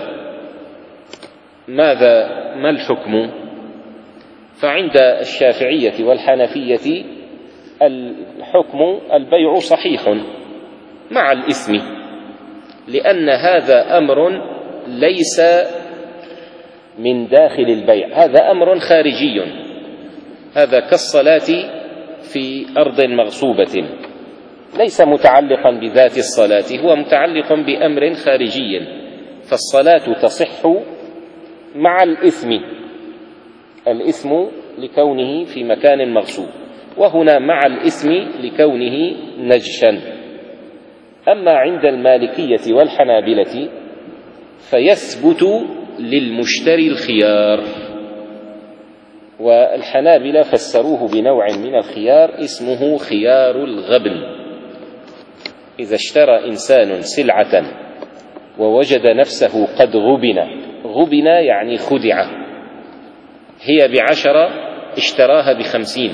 ماذا ما الحكم؟ فعند الشافعية والحنفية الحكم البيع صحيح مع الإثم، لأن هذا أمر ليس من داخل البيع، هذا أمر خارجي، هذا كالصلاة في أرض مغصوبة، ليس متعلقا بذات الصلاة، هو متعلق بأمر خارجي، فالصلاة تصح مع الإثم، الإثم لكونه في مكان مغصوب، وهنا مع الإثم لكونه نجشا. أما عند المالكية والحنابلة فيثبت للمشتري الخيار، والحنابلة فسروه بنوع من الخيار اسمه خيار الغبن. إذا اشترى إنسان سلعة ووجد نفسه قد غبن، غبن يعني خدع، هي بعشرة اشتراها بخمسين،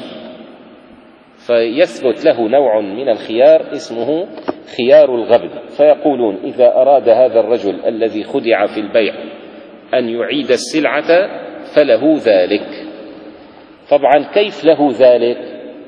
فيثبت له نوع من الخيار اسمه خيار الغبن، فيقولون إذا أراد هذا الرجل الذي خدع في البيع أن يعيد السلعة فله ذلك. طبعا كيف له ذلك؟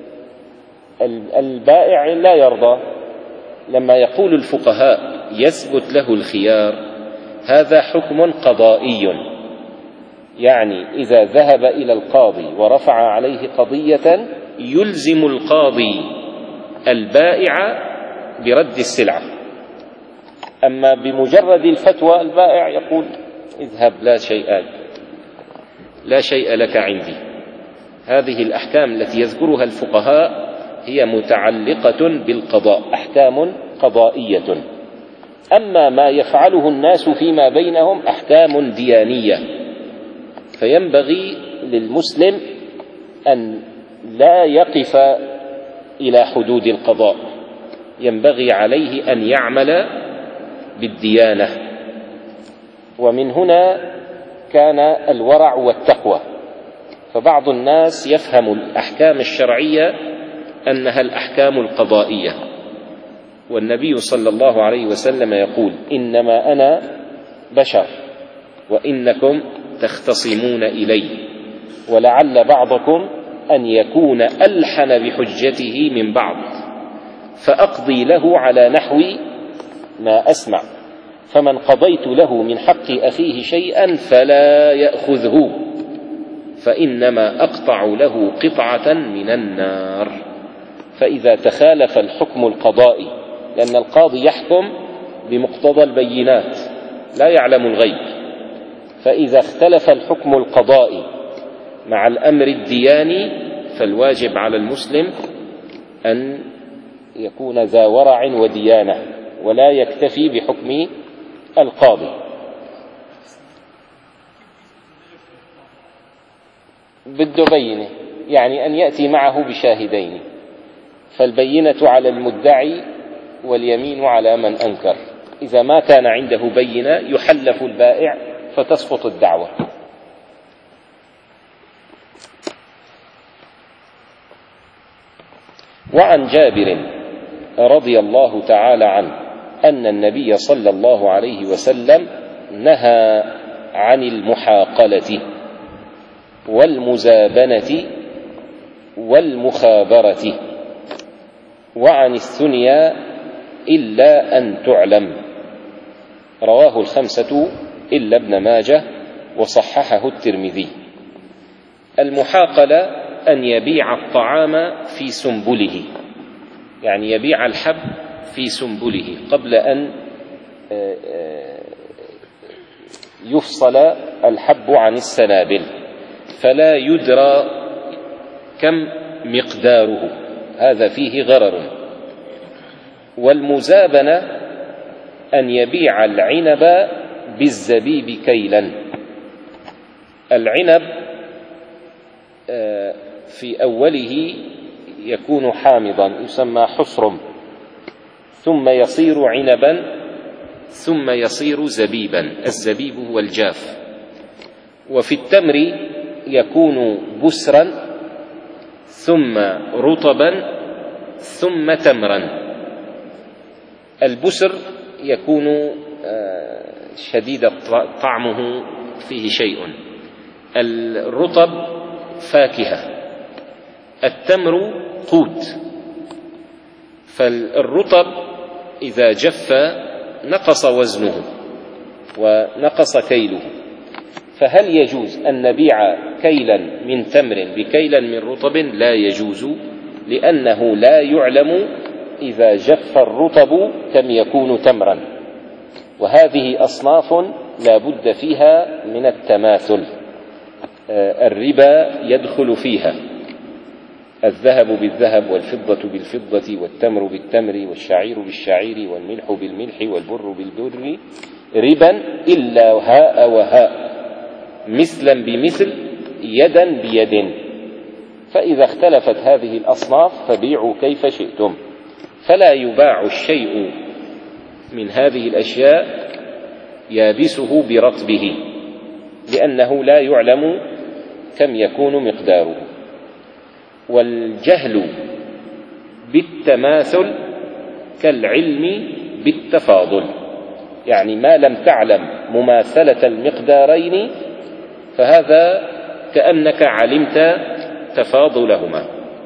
البائع لا يرضى. لما يقول الفقهاء يثبت له الخيار، هذا حكم قضائي، يعني إذا ذهب إلى القاضي ورفع عليه قضية يلزم القاضي البائع برد السلعة. أما بمجرد الفتوى البائع يقول اذهب لا شيء لا شيء لك عندي. هذه الأحكام التي يذكرها الفقهاء هي متعلقة بالقضاء، أحكام قضائية. أما ما يفعله الناس فيما بينهم أحكام ديانية، فينبغي للمسلم أن لا يقف إلى حدود القضاء، ينبغي عليه أن يعمل بالديانة. ومن هنا كان الورع والتقوى. فبعض الناس يفهم الأحكام الشرعية أنها الأحكام القضائية، والنبي صلى الله عليه وسلم يقول: إنما أنا بشر وإنكم تختصمون إلي، ولعل بعضكم أن يكون ألحن بحجته من بعض، فأقضي له على نحو ما أسمع، فمن قضيت له من حق أخيه شيئا فلا يأخذه، فإنما أقطع له قطعة من النار. فإذا تخالف الحكم القضائي، لأن القاضي يحكم بمقتضى البينات لا يعلم الغيب، فإذا اختلف الحكم القضائي مع الأمر الدياني فالواجب على المسلم أن يكون ذا ورع وديانة، ولا يكتفي بحكم القاضي. بده بينة، يعني أن يأتي معه بشاهدين، فالبينة على المدعي واليمين على من أنكر. إذا ما كان عنده بينة يحلف البائع فتسقط الدعوة. وعن جابر رضي الله تعالى عنه أن النبي صلى الله عليه وسلم نهى عن المحاقلة والمزابنة والمخابرة وعن الثنيا إلا أن تعلم. رواه الخمسة إلا ابن ماجه وصححه الترمذي. المحاقلة أن يبيع الطعام في سنبله، يعني يبيع الحب في سنبله قبل أن يفصل الحب عن السنابل، فلا يدرى كم مقداره، هذا فيه غرر. والمزابنة أن يبيع العنب بالزبيب كيلا. العنب في أوله يكون حامضا يسمى حصرم، ثم يصير عنبا، ثم يصير زبيبا. الزبيب هو الجاف. وفي التمر يكون بسرا، ثم رطبا، ثم تمرا. البسر يكون شديد طعمه فيه شيء، الرطب فاكهة، التمر قوت. فالرطب إذا جف نقص وزنه ونقص كيله، فهل يجوز أن نبيع كيلا من تمر بكيلا من رطب؟ لا يجوز، لأنه لا يعلم إذا جف الرطب كم يكون تمرا. وهذه أصناف لا بد فيها من التماثل، الربا يدخل فيها، الذهب بالذهب والفضة بالفضة والتمر بالتمر والشعير بالشعير والملح بالملح والبر بالبر ربا إلا هاء وهاء، مثلا بمثل، يدا بيد. فإذا اختلفت هذه الأصناف فبيعوا كيف شئتم. فلا يباع الشيء من هذه الأشياء يابسه برطبه، لأنه لا يعلم كم يكون مقداره. والجهل بالتماثل كالعلم بالتفاضل، يعني ما لم تعلم مماثلة المقدارين فهذا كأنك علمت تفاضلهما.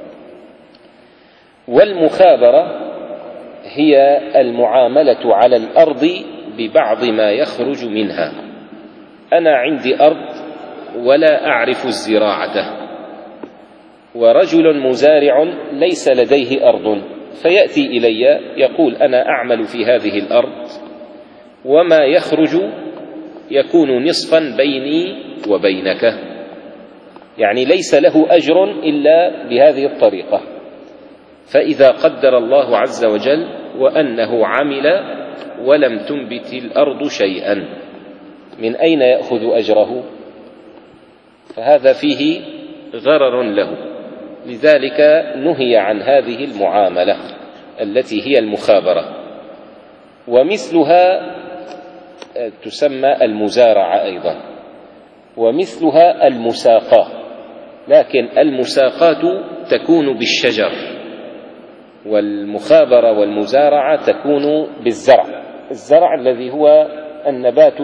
والمخابرة هي المعاملة على الأرض ببعض ما يخرج منها. أنا عندي أرض ولا أعرف الزراعة، ورجل مزارع ليس لديه أرض، فيأتي إلي يقول أنا أعمل في هذه الأرض وما يخرج يكون نصفا بيني وبينك، يعني ليس له أجر إلا بهذه الطريقة. فإذا قدر الله عز وجل وأنه عمل ولم تنبت الأرض شيئا، من أين يأخذ أجره؟ فهذا فيه غرر له، لذلك نهي عن هذه المعاملة التي هي المخابرة. ومثلها تسمى المزارعة أيضا، ومثلها المساقاة، لكن المساقاة تكون بالشجر، والمخابرة والمزارعة تكون بالزرع. الزرع الذي هو النبات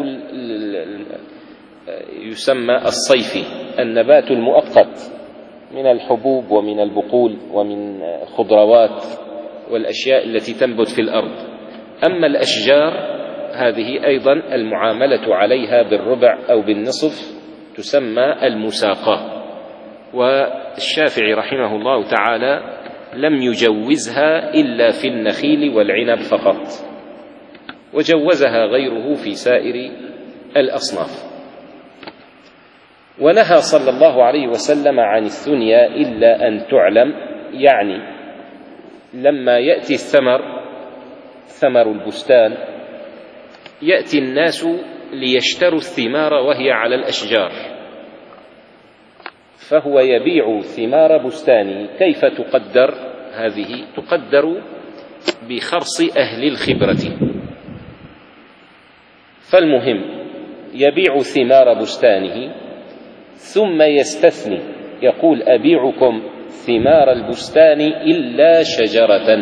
يسمى الصيفي، النبات المؤقت من الحبوب ومن البقول ومن خضروات والأشياء التي تنبت في الأرض. أما الأشجار هذه أيضا المعاملة عليها بالربع أو بالنصف تسمى المساقاة. والشافعي رحمه الله تعالى لم يجوزها إلا في النخيل والعنب فقط، وجوزها غيره في سائر الأصناف. ونهى صلى الله عليه وسلم عن الثنيا إلا أن تعلم، يعني لما يأتي الثمر، ثمر البستان، يأتي الناس ليشتروا الثمار وهي على الأشجار، فهو يبيع ثمار بستانه. كيف تقدر هذه؟ تقدر بخرص أهل الخبرة. فالمهم يبيع ثمار بستانه ثم يستثني، يقول أبيعكم ثمار البستان إلا شجرة.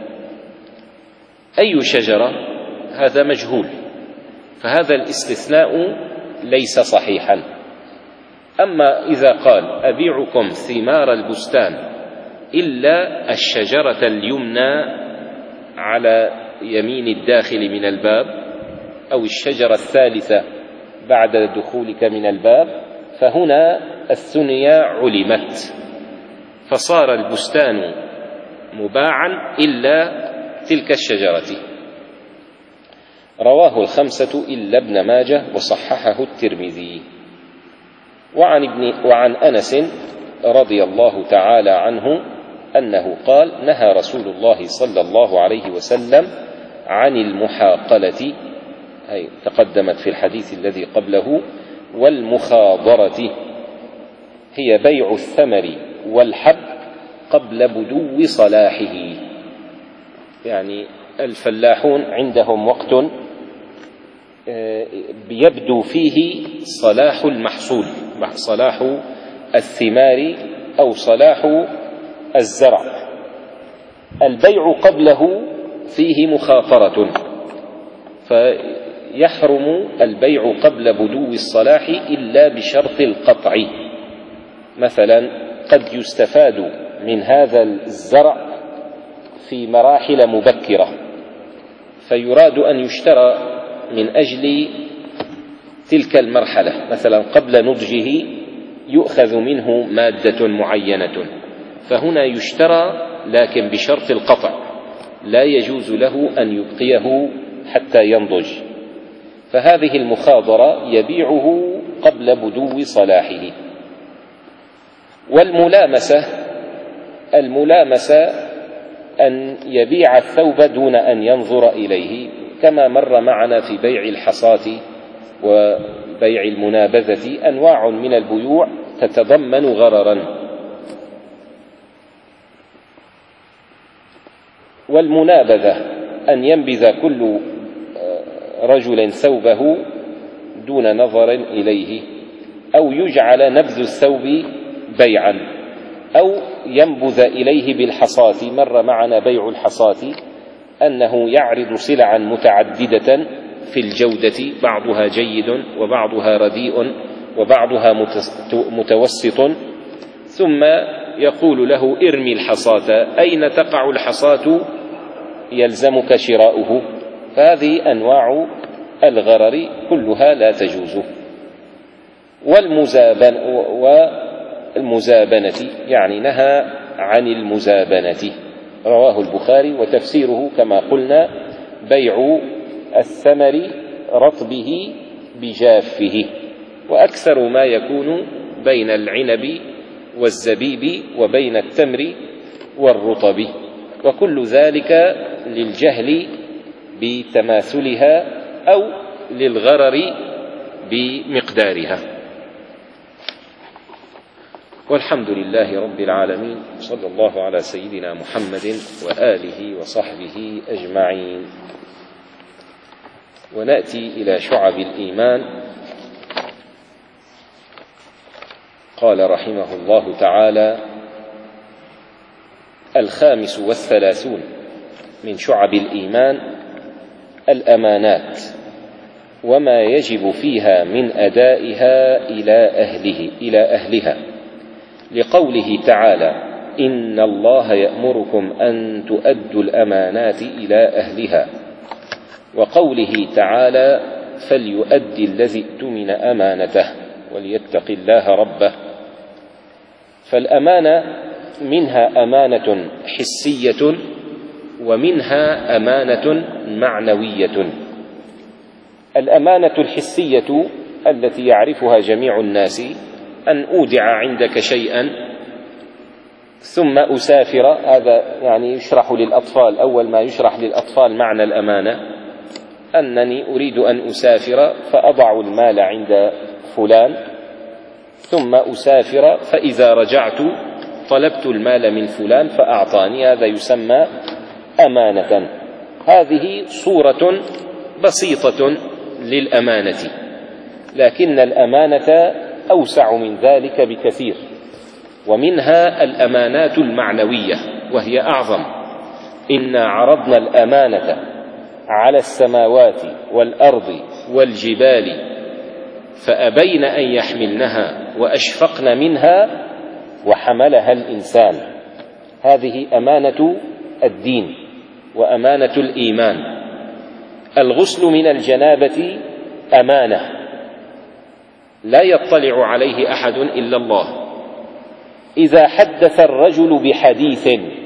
أي شجرة؟ هذا مجهول، فهذا الاستثناء ليس صحيحا. أما إذا قال أبيعكم ثمار البستان إلا الشجرة اليمنى على يمين الداخل من الباب، أو الشجرة الثالثة بعد دخولك من الباب، فهنا الثنيا علمت، فصار البستان مباعا إلا تلك الشجرة. رواه الخمسة إلا ابن ماجه وصححه الترمذي. وعن, ابن وعن أنس رضي الله تعالى عنه أنه قال: نهى رسول الله صلى الله عليه وسلم عن المحاقلة، أي تقدمت في الحديث الذي قبله، والمخاضرة، هي بيع الثمر والحب قبل بدو صلاحه. يعني الفلاحون عندهم وقت بيبدو فيه صلاح المحصول، صلاح الثمار أو صلاح الزرع. البيع قبله فيه مخاطرة، فيحرم البيع قبل بدو الصلاح إلا بشرط القطع. مثلا قد يستفاد من هذا الزرع في مراحل مبكرة، فيراد أن يشترى من أجل تلك المرحلة، مثلا قبل نضجه يؤخذ منه مادة معينة، فهنا يشترى لكن بشرط القطع، لا يجوز له أن يبقيه حتى ينضج، فهذه المخاضرة يبيعه قبل بدو صلاحه. والملامسة، الملامسة أن يبيع الثوب دون أن ينظر إليه، كما مر معنا في بيع الحصاة وبيع المنابذة، أنواع من البيوع تتضمن غررا. والمنابذة أن ينبذ كل رجل ثوبه دون نظر إليه، أو يجعل نبذ الثوب بيعا، أو ينبذ إليه بالحصاة. مر معنا بيع الحصاة أنه يعرض سلعا متعددة في الجودة، بعضها جيد وبعضها رديء وبعضها متوسط، ثم يقول له ارمي الحصاة، أين تقع الحصاة يلزمك شراؤه. فهذه أنواع الغرر كلها لا تجوز. والمزابن والمزابنة يعني نهى عن المزابنة، رواه البخاري. وتفسيره كما قلنا بيع الثمر رطبه بجافه، وأكثر ما يكون بين العنب والزبيب وبين التمر والرطب، وكل ذلك للجهل بتماثلها أو للغرر بمقدارها. والحمد لله رب العالمين، صلى الله على سيدنا محمد وآله وصحبه أجمعين. ونأتي إلى شعب الإيمان. قال رحمه الله تعالى: الخامس والثلاثون من شعب الإيمان الأمانات، وما يجب فيها من أدائها إلى أهله إلى أهلها، لقوله تعالى: إن الله يأمركم أن تؤدوا الأمانات إلى أهلها، وقوله تعالى: فليؤدي الذي اؤتمن أمانته وليتق الله ربه. فالأمانة منها أمانة حسية ومنها أمانة معنوية. الأمانة الحسية التي يعرفها جميع الناس: أن أودع عندك شيئا ثم أسافر. هذا يعني يشرح للأطفال، أول ما يشرح للأطفال معنى الأمانة أنني أريد أن أسافر فأضع المال عند فلان ثم أسافر، فإذا رجعت طلبت المال من فلان فأعطاني. هذا يسمى أمانة. هذه صورة بسيطة للأمانة، لكن الأمانة أوسع من ذلك بكثير، ومنها الأمانات المعنوية وهي أعظم. إنا عرضنا الأمانة على السماوات والأرض والجبال فأبين أن يحملنها وأشفقن منها وحملها الإنسان. هذه أمانة الدين وأمانة الإيمان. الغسل من الجنابة أمانة لا يطلع عليه أحد إلا الله. إذا حدث الرجل بحديث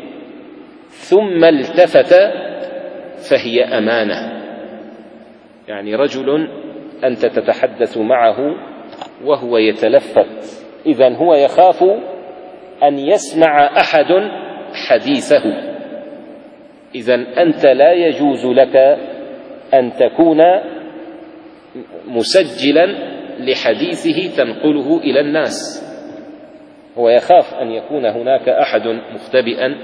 ثم التفت فهي أمانة. يعني رجل أنت تتحدث معه وهو يتلفت، إذن هو يخاف أن يسمع أحد حديثه. إذن أنت لا يجوز لك أن تكون مسجلا لحديثه تنقله إلى الناس. هو يخاف أن يكون هناك أحد مختبئا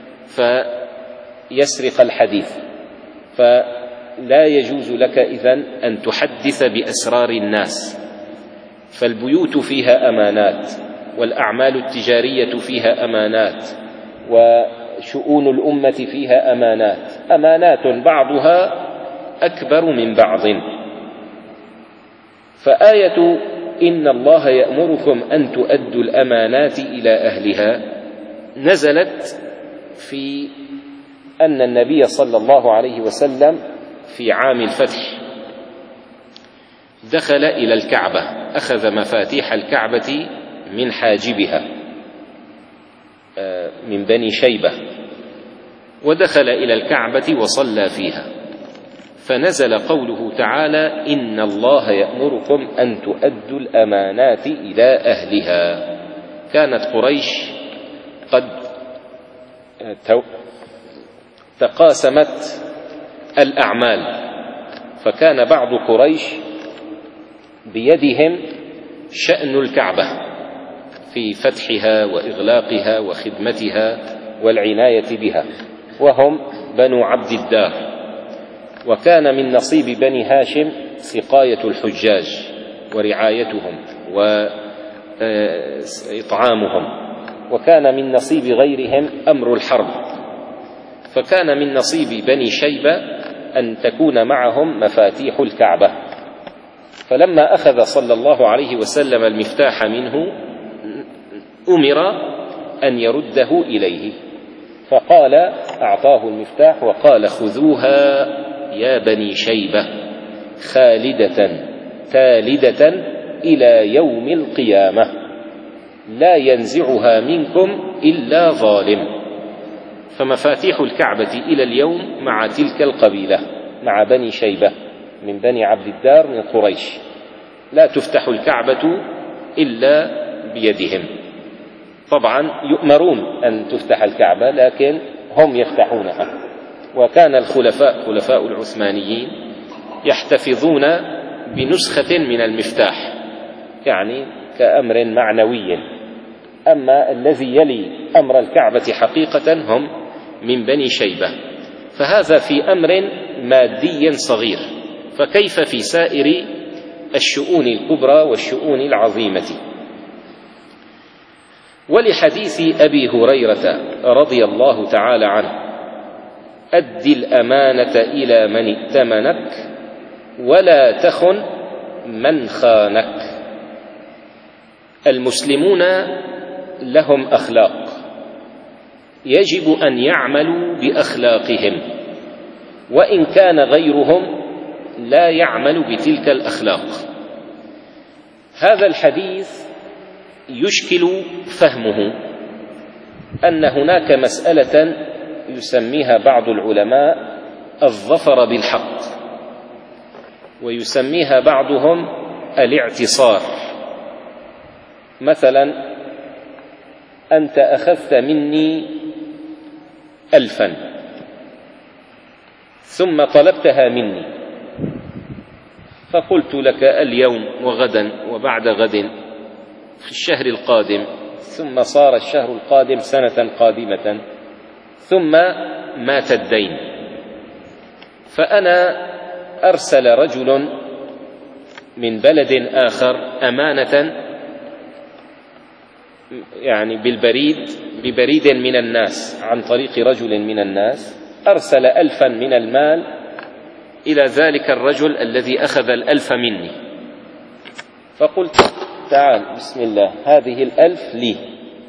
فيسرق الحديث، فلا يجوز لك إذن أن تحدث بأسرار الناس. فالبيوت فيها أمانات، والأعمال التجارية فيها أمانات، وشؤون الأمة فيها أمانات. أمانات بعضها أكبر من بعض. فآية إن الله يأمركم أن تؤدوا الأمانات إلى أهلها نزلت في أن النبي صلى الله عليه وسلم في عام الفتح دخل إلى الكعبة، أخذ مفاتيح الكعبة من حاجبها من بني شيبة، ودخل إلى الكعبة وصلى فيها، فنزل قوله تعالى: إن الله يأمركم أن تؤدوا الأمانات إلى أهلها. كانت قريش قد تقاسمت الأعمال، فكان بعض قريش بيدهم شأن الكعبة في فتحها وإغلاقها وخدمتها والعناية بها، وهم بنو عبد الدار. وكان من نصيب بني هاشم سقاية الحجاج ورعايتهم وإطعامهم، وكان من نصيب غيرهم أمر الحرب. فكان من نصيب بني شيبة أن تكون معهم مفاتيح الكعبة. فلما أخذ صلى الله عليه وسلم المفتاح منه أمر أن يرده إليه، فقال أعطاه المفتاح وقال: خذوها يا بني شيبة خالدة تالدة إلى يوم القيامة، لا ينزعها منكم إلا ظالم. فمفاتيح الكعبة إلى اليوم مع تلك القبيلة، مع بني شيبة من بني عبد الدار من قريش، لا تفتح الكعبة إلا بيدهم. طبعا يؤمرون أن تفتح الكعبة لكن هم يفتحونها. وكان الخلفاء خلفاء العثمانيين يحتفظون بنسخة من المفتاح، يعني كأمر معنوي. أما الذي يلي أمر الكعبة حقيقة هم من بني شيبة. فهذا في أمر مادي صغير، فكيف في سائر الشؤون الكبرى والشؤون العظيمة؟ ولحديث أبي هريرة رضي الله تعالى عنه: أد الأمانة إلى من ائتمنك ولا تخن من خانك. المسلمون لهم أخلاق يجب أن يعملوا بأخلاقهم، وإن كان غيرهم لا يعمل بتلك الأخلاق. هذا الحديث يشكل فهمه أن هناك مسألة يسميها بعض العلماء الظفر بالحق، ويسميها بعضهم الاعتصار. مثلا أنت أخذت مني ألفا ثم طلبتها مني، فقلت لك اليوم وغدا وبعد غد في الشهر القادم، ثم صار الشهر القادم سنة قادمة، ثم مات الدين. فأنا أرسل رجل من بلد آخر أمانة، يعني بالبريد ببريد من الناس عن طريق رجل من الناس، أرسل ألفا من المال إلى ذلك الرجل الذي أخذ الألف مني. فقلت تعال بسم الله هذه الألف لي،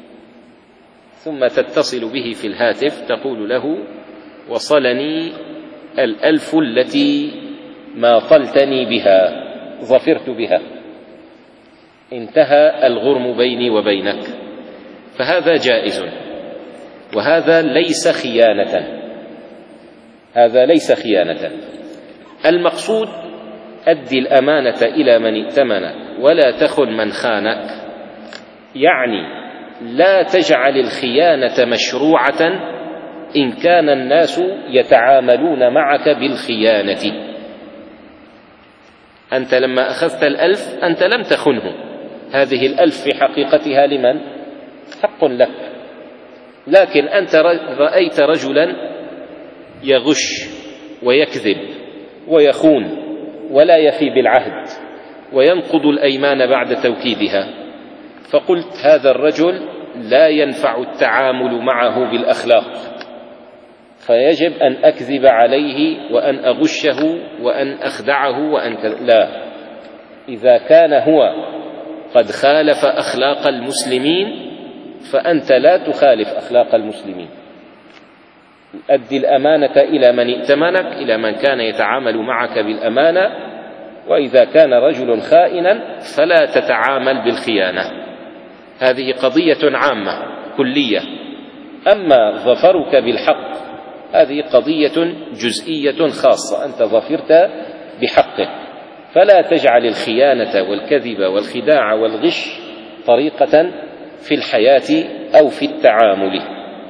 ثم تتصل به في الهاتف تقول له وصلني الألف التي ما طلتني بها، ظفرت بها، انتهى الغرم بيني وبينك. فهذا جائز، وهذا ليس خيانة، هذا ليس خيانة. المقصود أدي الأمانة إلى من ائتمنك ولا تخن من خانك، يعني لا تجعل الخيانة مشروعة إن كان الناس يتعاملون معك بالخيانة. أنت لما أخذت الألف أنت لم تخنه، هذه الألف في حقيقتها لمن؟ حق لك، لكن أنت رأيت رجلا يغش ويكذب ويخون ولا يفي بالعهد وينقض الأيمان بعد توكيدها، فقلت هذا الرجل لا ينفع التعامل معه بالأخلاق، فيجب أن أكذب عليه وأن أغشه وأن أخدعه وأن لا. إذا كان هو قد خالف أخلاق المسلمين فأنت لا تخالف أخلاق المسلمين. أدي الأمانة إلى من ائتمنك، إلى من كان يتعامل معك بالأمانة، وإذا كان رجل خائنا فلا تتعامل بالخيانة. هذه قضية عامة كلية. أما ظفرك بالحق هذه قضية جزئية خاصة، أنت ظفرت بحقك، فلا تجعل الخيانة والكذب والخداع والغش طريقة في الحياة أو في التعامل.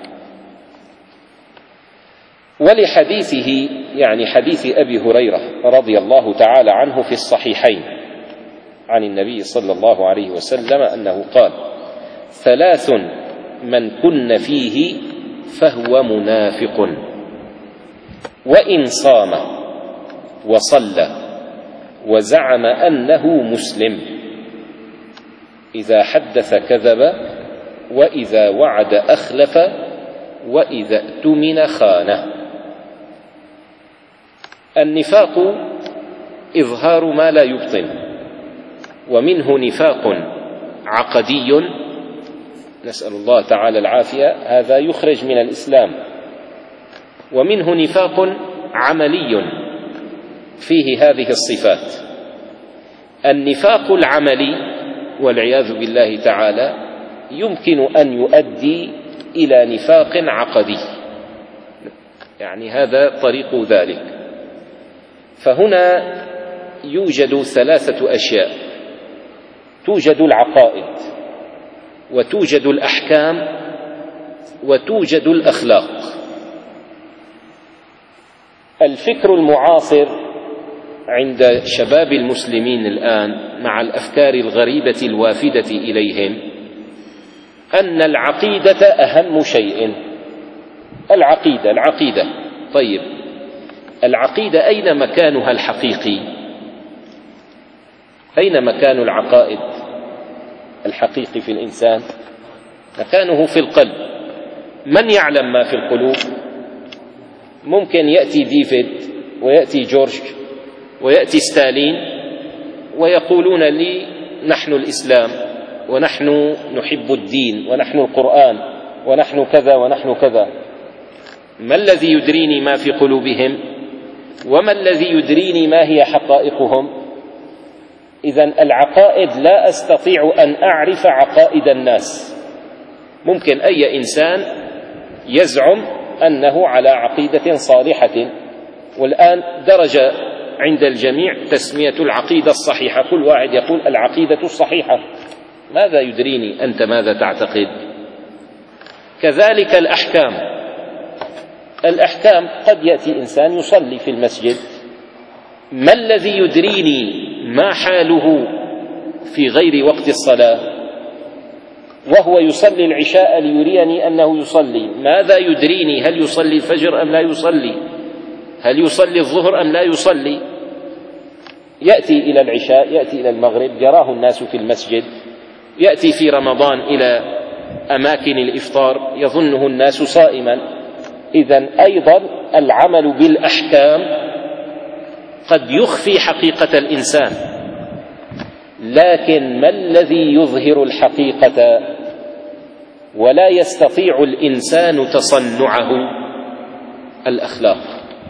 ولحديثه يعني حديث أبي هريرة رضي الله تعالى عنه في الصحيحين عن النبي صلى الله عليه وسلم أنه قال: ثلاث من كن فيه فهو منافق، وإن صام وصلى وزعم أنه مسلم، إذا حدث كذب، وإذا وعد أخلف، وإذا اؤتمن خان. النفاق إظهار ما لا يبطن، ومنه نفاق عقدي نسأل الله تعالى العافية، هذا يخرج من الإسلام، ومنه نفاق عملي فيه هذه الصفات. النفاق العملي والعياذ بالله تعالى يمكن أن يؤدي إلى نفاق عقدي، يعني هذا طريق ذلك. فهنا يوجد ثلاثة أشياء توجد العقائد وتوجد الأحكام وتوجد الأخلاق. الفكر المعاصر عند شباب المسلمين الآن مع الأفكار الغريبة الوافدة إليهم أن العقيدة أهم شيء. العقيدة العقيدة طيب، العقيدة أين مكانها الحقيقي؟ أين مكان العقائد الحقيقي في الإنسان؟ مكانه في القلب. من يعلم ما في القلوب؟ ممكن يأتي ديفيد ويأتي جورج ويأتي ستالين ويقولون لي نحن الإسلام ونحن نحب الدين ونحن القرآن ونحن كذا ونحن كذا. ما الذي يدريني ما في قلوبهم؟ وما الذي يدريني ما هي حقائقهم؟ إذن العقائد لا أستطيع أن أعرف عقائد الناس. ممكن أي إنسان يزعم أنه على عقيدة صالحة، والآن درجة عند الجميع تسمية العقيدة الصحيحة، كل واحد يقول العقيدة الصحيحة. ماذا يدريني أنت ماذا تعتقد؟ كذلك الأحكام. الأحكام قد يأتي إنسان يصلي في المسجد، ما الذي يدريني ما حاله في غير وقت الصلاة وهو يصلي العشاء ليريني أنه يصلي؟ ماذا يدريني هل يصلي الفجر أم لا يصلي؟ هل يصلي الظهر أم لا يصلي؟ يأتي إلى العشاء، يأتي إلى المغرب، يراه الناس في المسجد، يأتي في رمضان إلى أماكن الإفطار يظنه الناس صائما. إذن أيضا العمل بالأحكام قد يخفي حقيقة الإنسان، لكن ما الذي يظهر الحقيقة ولا يستطيع الإنسان تصنعه؟ الأخلاق.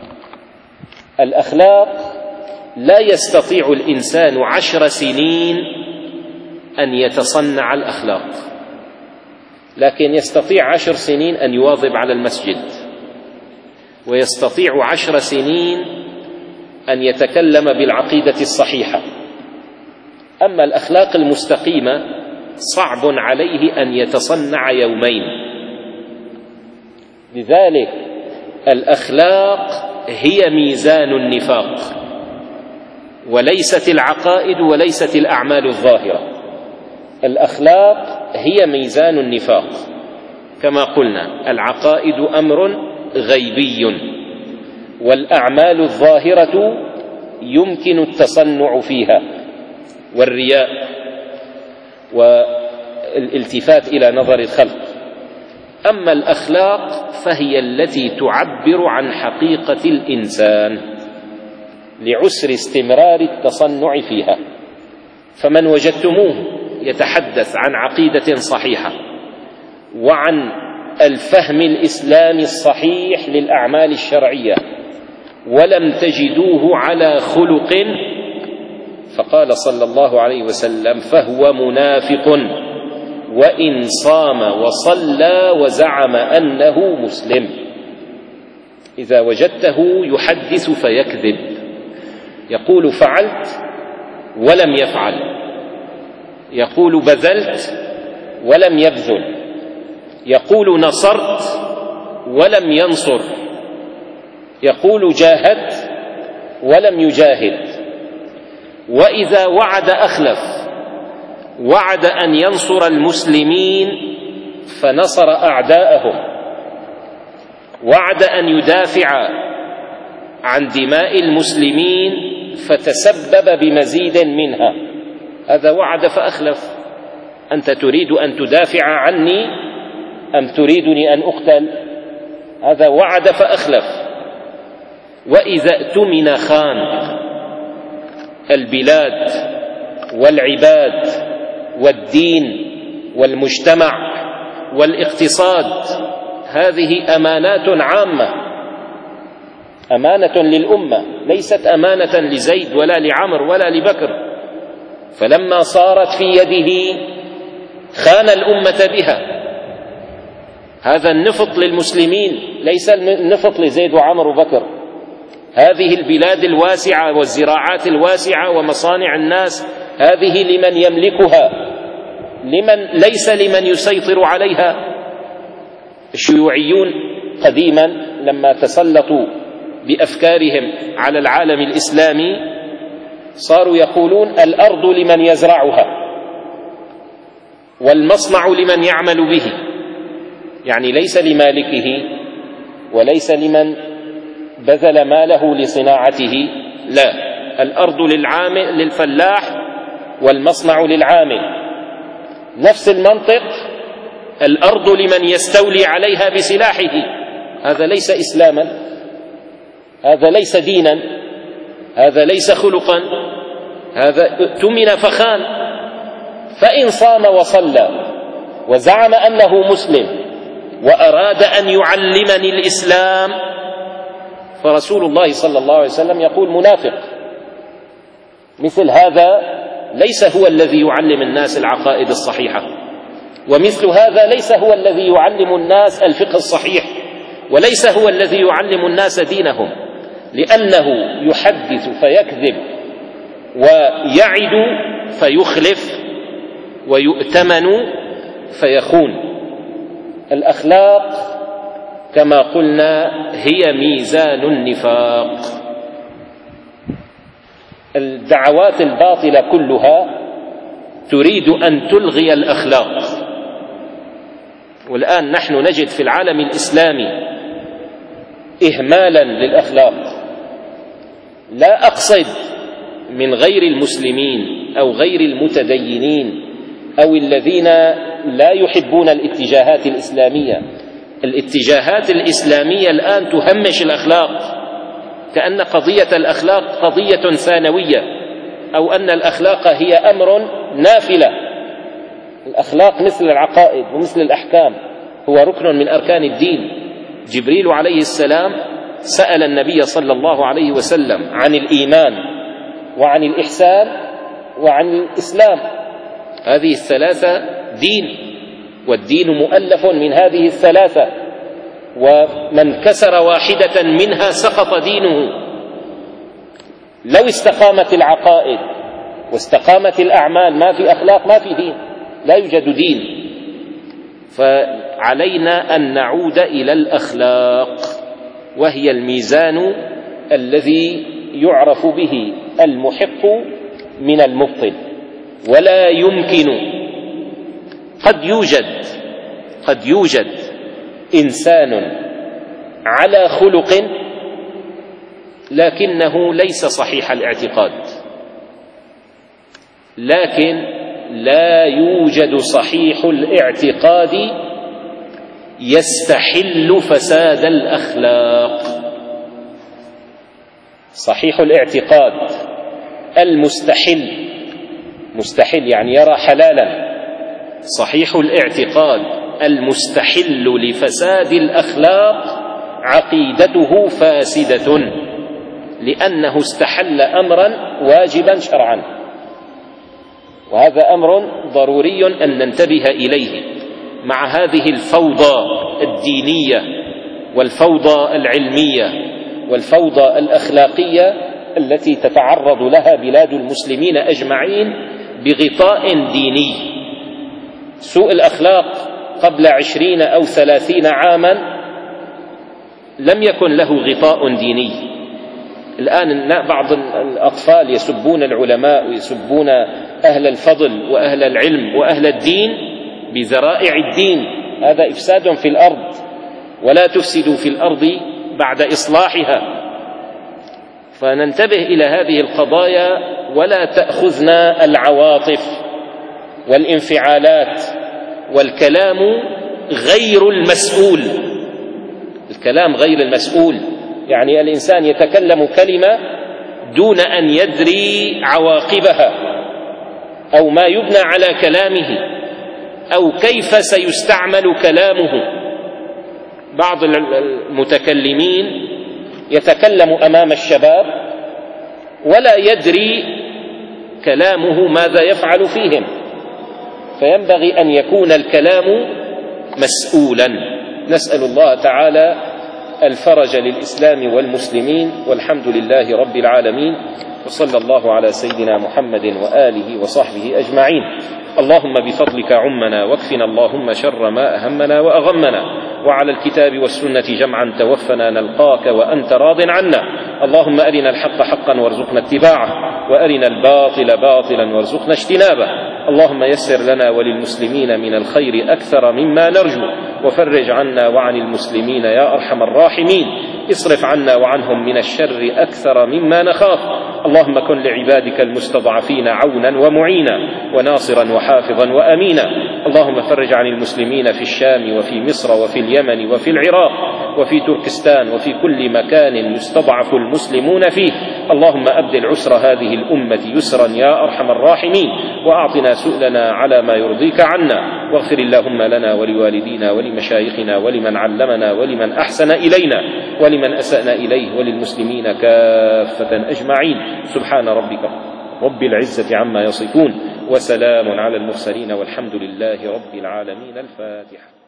الأخلاق لا يستطيع الإنسان عشر سنين أن يتصنع الأخلاق، لكن يستطيع عشر سنين أن يواظب على المسجد، ويستطيع عشر سنين أن يتكلم بالعقيدة الصحيحة. أما الأخلاق المستقيمة صعب عليه أن يتصنع يومين. لذلك الأخلاق هي ميزان النفاق، وليست العقائد وليست الأعمال الظاهرة. الأخلاق هي ميزان النفاق. كما قلنا العقائد أمر غيبي، والأعمال الظاهرة يمكن التصنع فيها، والرياء والالتفات إلى نظر الخلق. أما الأخلاق فهي التي تعبر عن حقيقة الإنسان لعسر استمرار التصنع فيها. فمن وجدتموه يتحدث عن عقيدة صحيحة وعن الفهم الإسلامي الصحيح للأعمال الشرعية ولم تجدوه على خلق، فقال صلى الله عليه وسلم فهو منافق وإن صام وصلى وزعم أنه مسلم. إذا وجدته يحدث فيكذب، يقول فعلت ولم يفعل، يقول بذلت ولم يبذل، يقول نصرت ولم ينصر، يقول جاهدت ولم يجاهد. وإذا وعد أخلف، وعد أن ينصر المسلمين فنصر أعداءهم، وعد أن يدافع عن دماء المسلمين فتسبب بمزيد منها. هذا وعد فأخلف. أنت تريد أن تدافع عني أم تريدني أن أقتل؟ هذا وعد فأخلف. وإذا اؤتمن خان. البلاد والعباد والدين والمجتمع والاقتصاد هذه أمانات عامة، أمانة للأمة، ليست أمانة لزيد ولا لعمر ولا لبكر. فلما صارت في يده خان الأمة بها. هذا النفط للمسلمين، ليس النفط لزيد وعمر وبكر. هذه البلاد الواسعة والزراعات الواسعة ومصانع الناس هذه لمن يملكها، لمن ليس لمن يسيطر عليها. الشيوعيون قديما لما تسلطوا بأفكارهم على العالم الإسلامي صاروا يقولون الأرض لمن يزرعها والمصنع لمن يعمل به، يعني ليس لمالكه وليس لمن بذل ماله لصناعته، لا، الأرض للعامل للفلاح والمصنع للعامل. نفس المنطق، الأرض لمن يستولي عليها بسلاحه. هذا ليس إسلاما، هذا ليس دينا، هذا ليس خلقا، هذا اؤتمن فخان. فإن صام وصلى وزعم أنه مسلم وأراد أن يعلمني الإسلام فرسول الله صلى الله عليه وسلم يقول منافق. مثل هذا ليس هو الذي يعلم الناس العقائد الصحيحة، ومثل هذا ليس هو الذي يعلم الناس الفقه الصحيح، وليس هو الذي يعلم الناس دينهم، لأنه يحدث فيكذب ويعد فيخلف ويؤتمن فيخون. الأخلاق كما قلنا هي ميزان النفاق. الدعوات الباطلة كلها تريد أن تلغي الأخلاق، والآن نحن نجد في العالم الإسلامي إهمالا للأخلاق. لا أقصد من غير المسلمين أو غير المتدينين أو الذين لا يحبون الاتجاهات الإسلامية. الاتجاهات الإسلامية الآن تهمش الأخلاق، كأن قضية الأخلاق قضية ثانوية، أو أن الأخلاق هي أمر نافلة. الأخلاق مثل العقائد ومثل الأحكام، هو ركن من أركان الدين. جبريل عليه السلام سأل النبي صلى الله عليه وسلم عن الإيمان وعن الإحسان وعن الإسلام. هذه الثلاثة دين، والدين مؤلف من هذه الثلاثة، ومن كسر واحدة منها سقط دينه. لو استقامت العقائد واستقامت الأعمال ما في أخلاق ما في دين، لا يوجد دين. فعلينا أن نعود إلى الأخلاق، وهي الميزان الذي يعرف به المحق من المبطل. ولا يمكن، قد يوجد قد يوجد إنسان على خلق لكنه ليس صحيح الاعتقاد، لكن لا يوجد صحيح الاعتقاد يستحل فساد الأخلاق. صحيح الاعتقاد المستحل، مستحل يعني يرى حلالا، صحيح الاعتقاد المستحل لفساد الأخلاق عقيدته فاسدة، لأنه استحل أمرا واجبا شرعا. وهذا أمر ضروري أن ننتبه إليه مع هذه الفوضى الدينية والفوضى العلمية والفوضى الأخلاقية التي تتعرض لها بلاد المسلمين أجمعين بغطاء ديني. سوء الأخلاق قبل عشرين أو ثلاثين عاما لم يكن له غطاء ديني. الآن بعض الأطفال يسبون العلماء ويسبون أهل الفضل وأهل العلم وأهل الدين بذرائع الدين. هذا إفساد في الأرض، ولا تفسدوا في الأرض بعد إصلاحها. فننتبه إلى هذه القضايا ولا تأخذنا العواطف والانفعالات والكلام غير المسؤول. الكلام غير المسؤول يعني الإنسان يتكلم كلمة دون أن يدري عواقبها أو ما يبنى على كلامه أو كيف سيستعمل كلامه. بعض المتكلمين يتكلم أمام الشباب ولا يدري كلامه ماذا يفعل فيهم، فينبغي أن يكون الكلام مسؤولا. نسأل الله تعالى الفرج للإسلام والمسلمين، والحمد لله رب العالمين. وصلى الله على سيدنا محمد وآله وصحبه أجمعين. اللهم بفضلك عمنا واكفنا اللهم شر ما أهمنا وأغمنا، وعلى الكتاب والسنة جمعا توفنا نلقاك وأنت راض عنا. اللهم أرنا الحق حقا وارزقنا اتباعه، وأرنا الباطل باطلا وارزقنا اجتنابه. اللهم يسر لنا وللمسلمين من الخير أكثر مما نرجو، وفرج عنا وعن المسلمين يا أرحم الراحمين. اصرف عنا وعنهم من الشر أكثر مما نخاف. اللهم كن لعبادك المستضعفين عونا ومعينا وناصرا وحافظا وأمينا. اللهم فرج عن المسلمين في الشام وفي مصر وفي اليمن وفي العراق وفي تركستان وفي كل مكان يستضعف المسلمون فيه. اللهم أبدل عسر هذه الأمة يسرا يا أرحم الراحمين، وأعطنا سؤلنا على ما يرضيك عنا. واغفر اللهم لنا ولوالدينا ولمشايخنا ولمن علمنا ولمن أحسن إلينا ولمن أسأنا إليه وللمسلمين كافة أجمعين. سبحان ربك رب العزة عما يصفون، وسلام على المرسلين، والحمد لله رب العالمين. الفاتحة.